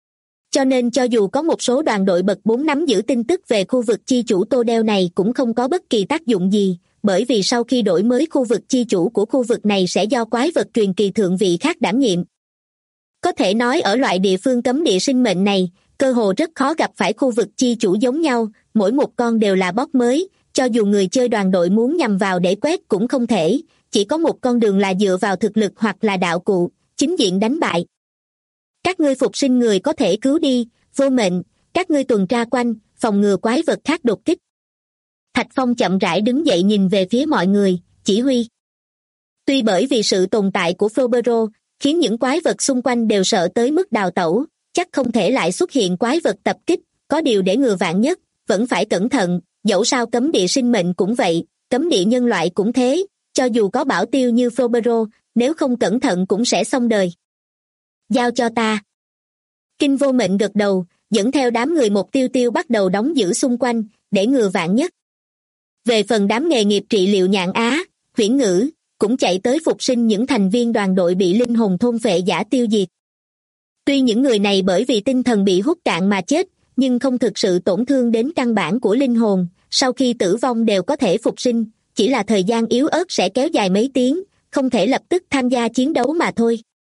Cho nên cho dù có một số đoàn đội bậc 4 nắm giữ tin tức về khu vực chi chủ Tô Đeo này cũng không có bất kỳ tác dụng gì, bởi vì sau khi đổi mới khu vực chi chủ của khu vực này sẽ do quái vật truyền kỳ thượng vị khác đảm nhiệm. Có thể nói ở loại địa phương cấm địa sinh mệnh này, cơ hồ rất khó gặp phải khu vực chi chủ giống nhau, mỗi một con đều là boss mới, cho dù người chơi đoàn đội muốn nhằm vào để quét cũng không thể, chỉ có một con đường là dựa vào thực lực hoặc là đạo cụ, chính diện đánh bại. Các ngươi phục sinh người có thể cứu đi, vô mệnh, các ngươi tuần tra quanh, phòng ngừa quái vật khác đột kích. Thạch Phong chậm rãi đứng dậy nhìn về phía mọi người, chỉ huy. Tuy bởi vì sự tồn tại của Frobero, khiến những quái vật xung quanh đều sợ tới mức đào tẩu, chắc không thể lại xuất hiện quái vật tập kích, có điều để ngừa vạn nhất, vẫn phải cẩn thận, dẫu sao cấm địa sinh mệnh cũng vậy, cấm địa nhân loại cũng thế, cho dù có bảo tiêu như Frobero, nếu không cẩn thận cũng sẽ xong đời. Giao cho ta. Kinh Vô Mệnh gật đầu, dẫn theo đám người một tiêu tiêu bắt đầu đóng giữ xung quanh, để ngừa vạn nhất. Về phần đám nghề nghiệp trị liệu nhạn á, huyễn ngữ, cũng chạy tới phục sinh những thành viên đoàn đội bị linh hồn thôn phệ giả tiêu diệt. Tuy những người này bởi vì tinh thần bị hút cạn mà chết, nhưng không thực sự tổn thương đến căn bản của linh hồn, sau khi tử vong đều có thể phục sinh, chỉ là thời gian yếu ớt sẽ kéo dài mấy tiếng, không thể lập tức tham gia chiến đấu mà thôi.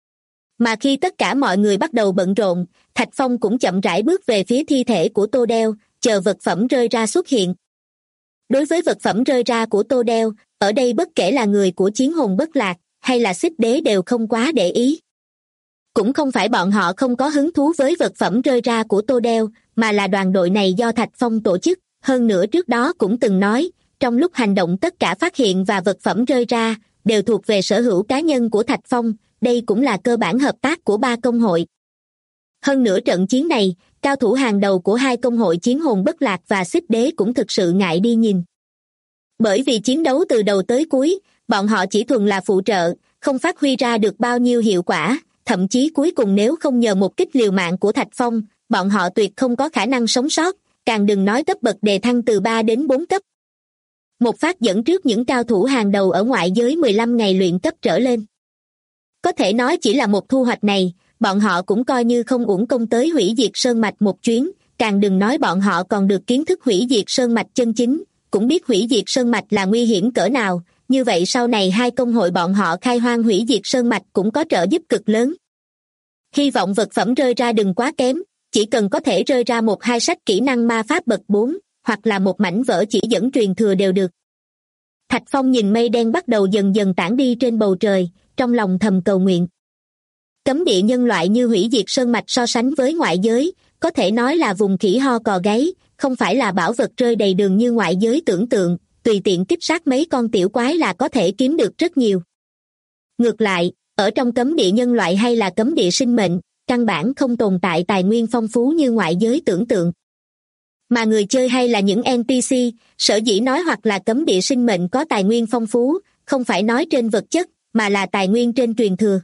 Mà khi tất cả mọi người bắt đầu bận rộn, Thạch Phong cũng chậm rãi bước về phía thi thể của Tô Đeo, chờ vật phẩm rơi ra xuất hiện. Đối với vật phẩm rơi ra của Tô Đeo, ở đây bất kể là người của chiến hồn bất lạc, hay là xích đế đều không quá để ý. Cũng không phải bọn họ không có hứng thú với vật phẩm rơi ra của Tô Đeo, mà là đoàn đội này do Thạch Phong tổ chức, hơn nữa trước đó cũng từng nói, trong lúc hành động tất cả phát hiện và vật phẩm rơi ra, đều thuộc về sở hữu cá nhân của Thạch Phong, đây cũng là cơ bản hợp tác của 3 công hội. Hơn nữa trận chiến này, cao thủ hàng đầu của 2 công hội chiến hồn bất lạc và xích đế cũng thực sự ngại đi nhìn. Bởi vì chiến đấu từ đầu tới cuối, bọn họ chỉ thuần là phụ trợ, không phát huy ra được bao nhiêu hiệu quả, thậm chí cuối cùng nếu không nhờ một kích liều mạng của Thạch Phong, bọn họ tuyệt không có khả năng sống sót, càng đừng nói cấp bậc đề thăng từ 3 đến 4 cấp. Một phát dẫn trước những cao thủ hàng đầu ở ngoại giới 15 ngày luyện cấp trở lên. Có thể nói chỉ là một thu hoạch này, bọn họ cũng coi như không uổng công tới hủy diệt sơn mạch một chuyến, càng đừng nói bọn họ còn được kiến thức hủy diệt sơn mạch chân chính, cũng biết hủy diệt sơn mạch là nguy hiểm cỡ nào, như vậy sau này 2 công hội bọn họ khai hoang hủy diệt sơn mạch cũng có trợ giúp cực lớn. Hy vọng vật phẩm rơi ra đừng quá kém, chỉ cần có thể rơi ra 1-2 sách kỹ năng ma pháp bậc 4, hoặc là một mảnh vỡ chỉ dẫn truyền thừa đều được. Thạch Phong nhìn mây đen bắt đầu dần dần tản đi trên bầu trời, trong lòng thầm cầu nguyện. Cấm địa nhân loại như hủy diệt sơn mạch so sánh với ngoại giới, có thể nói là vùng khỉ ho cò gáy, không phải là bảo vật rơi đầy đường như ngoại giới tưởng tượng, tùy tiện kích sát mấy con tiểu quái là có thể kiếm được rất nhiều. Ngược lại, ở trong cấm địa nhân loại hay là cấm địa sinh mệnh, căn bản không tồn tại tài nguyên phong phú như ngoại giới tưởng tượng. Mà người chơi hay là những NPC, sở dĩ nói hoặc là cấm địa sinh mệnh có tài nguyên phong phú, không phải nói trên vật chất, mà là tài nguyên trên truyền thừa.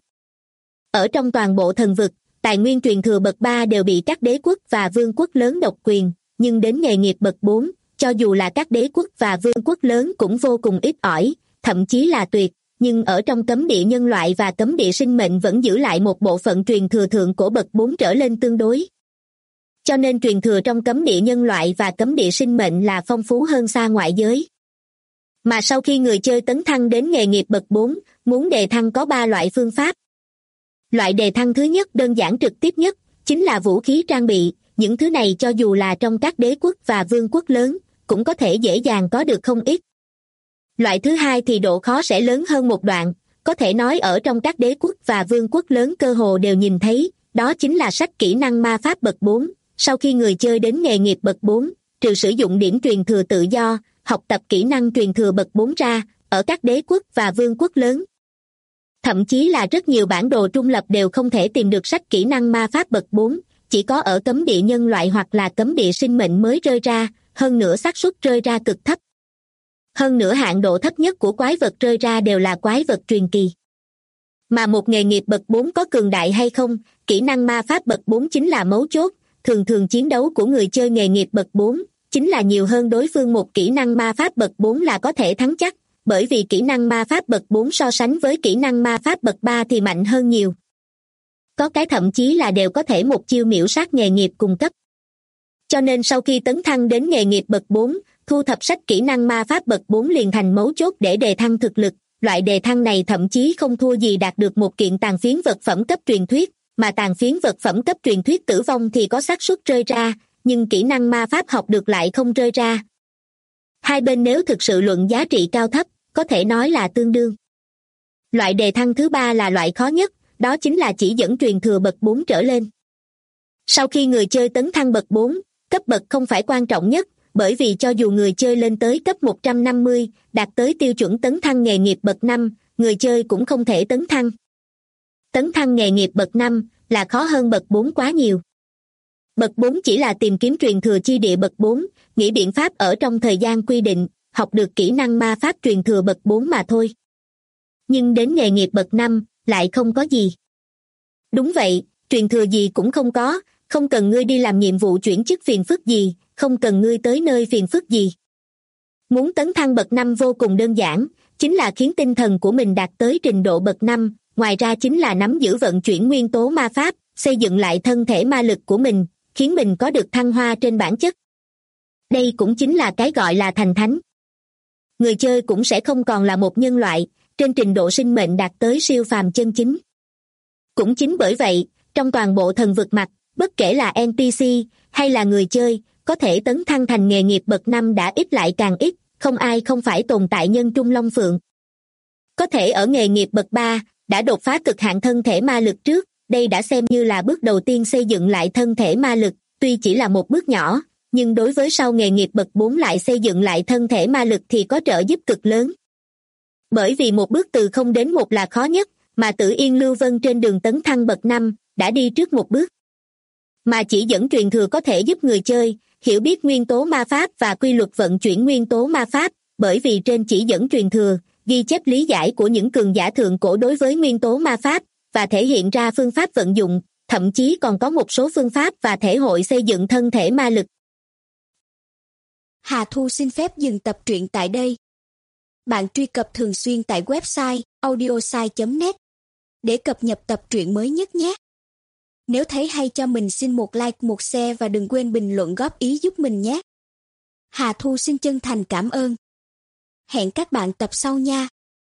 Ở trong toàn bộ thần vực, tài nguyên truyền thừa bậc 3 đều bị các đế quốc và vương quốc lớn độc quyền, nhưng đến nghề nghiệp bậc 4, cho dù là các đế quốc và vương quốc lớn cũng vô cùng ít ỏi, thậm chí là tuyệt, nhưng ở trong cấm địa nhân loại và cấm địa sinh mệnh vẫn giữ lại một bộ phận truyền thừa thượng cổ bậc 4 trở lên tương đối. Cho nên truyền thừa trong cấm địa nhân loại và cấm địa sinh mệnh là phong phú hơn xa ngoại giới. Mà sau khi người chơi tấn thăng đến nghề nghiệp bậc 4, muốn đề thăng có 3 loại phương pháp. Loại đề thăng thứ nhất đơn giản trực tiếp nhất, chính là vũ khí trang bị, những thứ này cho dù là trong các đế quốc và vương quốc lớn, cũng có thể dễ dàng có được không ít. Loại thứ hai thì độ khó sẽ lớn hơn một đoạn, có thể nói ở trong các đế quốc và vương quốc lớn cơ hồ đều nhìn thấy, đó chính là sách kỹ năng ma pháp bậc 4. Sau khi người chơi đến nghề nghiệp bậc 4, trừ sử dụng điểm truyền thừa tự do, học tập kỹ năng truyền thừa bậc 4 ra, ở các đế quốc và vương quốc lớn, thậm chí là rất nhiều bản đồ trung lập đều không thể tìm được sách kỹ năng ma pháp bậc 4, chỉ có ở cấm địa nhân loại hoặc là cấm địa sinh mệnh mới rơi ra, hơn nữa xác suất rơi ra cực thấp. Hơn nữa hạn độ thấp nhất của quái vật rơi ra đều là quái vật truyền kỳ. Mà một nghề nghiệp bậc 4 có cường đại hay không, kỹ năng ma pháp bậc 4 chính là mấu chốt, thường thường chiến đấu của người chơi nghề nghiệp bậc 4, chính là nhiều hơn đối phương một kỹ năng ma pháp bậc 4 là có thể thắng chắc, bởi vì kỹ năng ma pháp bậc 4 so sánh với kỹ năng ma pháp bậc 3 thì mạnh hơn nhiều. Có cái thậm chí là đều có thể một chiêu miểu sát nghề nghiệp cùng cấp. Cho nên sau khi tấn thăng đến nghề nghiệp bậc 4, thu thập sách kỹ năng ma pháp bậc 4 liền thành mấu chốt để đề thăng thực lực. Loại đề thăng này thậm chí không thua gì đạt được một kiện tàn phiến vật phẩm cấp truyền thuyết, mà tàn phiến vật phẩm cấp truyền thuyết tử vong thì có xác suất rơi ra, nhưng kỹ năng ma pháp học được lại không rơi ra. Hai bên nếu thực sự luận giá trị cao thấp, có thể nói là tương đương. Loại đề thăng thứ ba là loại khó nhất, đó chính là chỉ dẫn truyền thừa bậc 4 trở lên. Sau khi người chơi tấn thăng bậc 4, cấp bậc không phải quan trọng nhất, bởi vì cho dù người chơi lên tới cấp 150, đạt tới tiêu chuẩn tấn thăng nghề nghiệp bậc 5, người chơi cũng không thể tấn thăng. Tấn thăng nghề nghiệp bậc 5 là khó hơn bậc 4 quá nhiều. Bậc 4 chỉ là tìm kiếm truyền thừa chi địa bậc 4, nghĩ biện pháp ở trong thời gian quy định, học được kỹ năng ma pháp truyền thừa bậc 4 mà thôi. Nhưng đến nghề nghiệp bậc 5, lại không có gì. Đúng vậy, truyền thừa gì cũng không có, không cần ngươi đi làm nhiệm vụ chuyển chức phiền phức gì, không cần ngươi tới nơi phiền phức gì. Muốn tấn thăng bậc 5 vô cùng đơn giản, chính là khiến tinh thần của mình đạt tới trình độ bậc 5, ngoài ra chính là nắm giữ vận chuyển nguyên tố ma pháp, xây dựng lại thân thể ma lực của mình, khiến mình có được thăng hoa trên bản chất. Đây cũng chính là cái gọi là thành thánh. Người chơi cũng sẽ không còn là một nhân loại, trên trình độ sinh mệnh đạt tới siêu phàm chân chính. Cũng chính bởi vậy, trong toàn bộ thần vực mặt, bất kể là NPC hay là người chơi, có thể tấn thăng thành nghề nghiệp bậc 5 đã ít lại càng ít, không ai không phải tồn tại nhân trung long phượng. Có thể ở nghề nghiệp bậc 3, đã đột phá cực hạn thân thể ma lực trước, đây đã xem như là bước đầu tiên xây dựng lại thân thể ma lực, tuy chỉ là một bước nhỏ, nhưng đối với sau nghề nghiệp bậc 4 lại xây dựng lại thân thể ma lực thì có trợ giúp cực lớn. Bởi vì một bước từ 0 đến 1 là khó nhất, mà Tử Yên Lưu Vân trên đường tấn thăng bậc 5, đã đi trước một bước. Mà chỉ dẫn truyền thừa có thể giúp người chơi hiểu biết nguyên tố ma pháp và quy luật vận chuyển nguyên tố ma pháp, bởi vì trên chỉ dẫn truyền thừa, ghi chép lý giải của những cường giả thượng cổ đối với nguyên tố ma pháp, và thể hiện ra phương pháp vận dụng, thậm chí còn có một số phương pháp và thể hội xây dựng thân thể ma lực. Hà Thu xin phép dừng tập truyện tại đây. Bạn truy cập thường xuyên tại website audiosai.net để cập nhật tập truyện mới nhất nhé. Nếu thấy hay cho mình xin một like, một share và đừng quên bình luận góp ý giúp mình nhé. Hà Thu xin chân thành cảm ơn. Hẹn các bạn tập sau nha.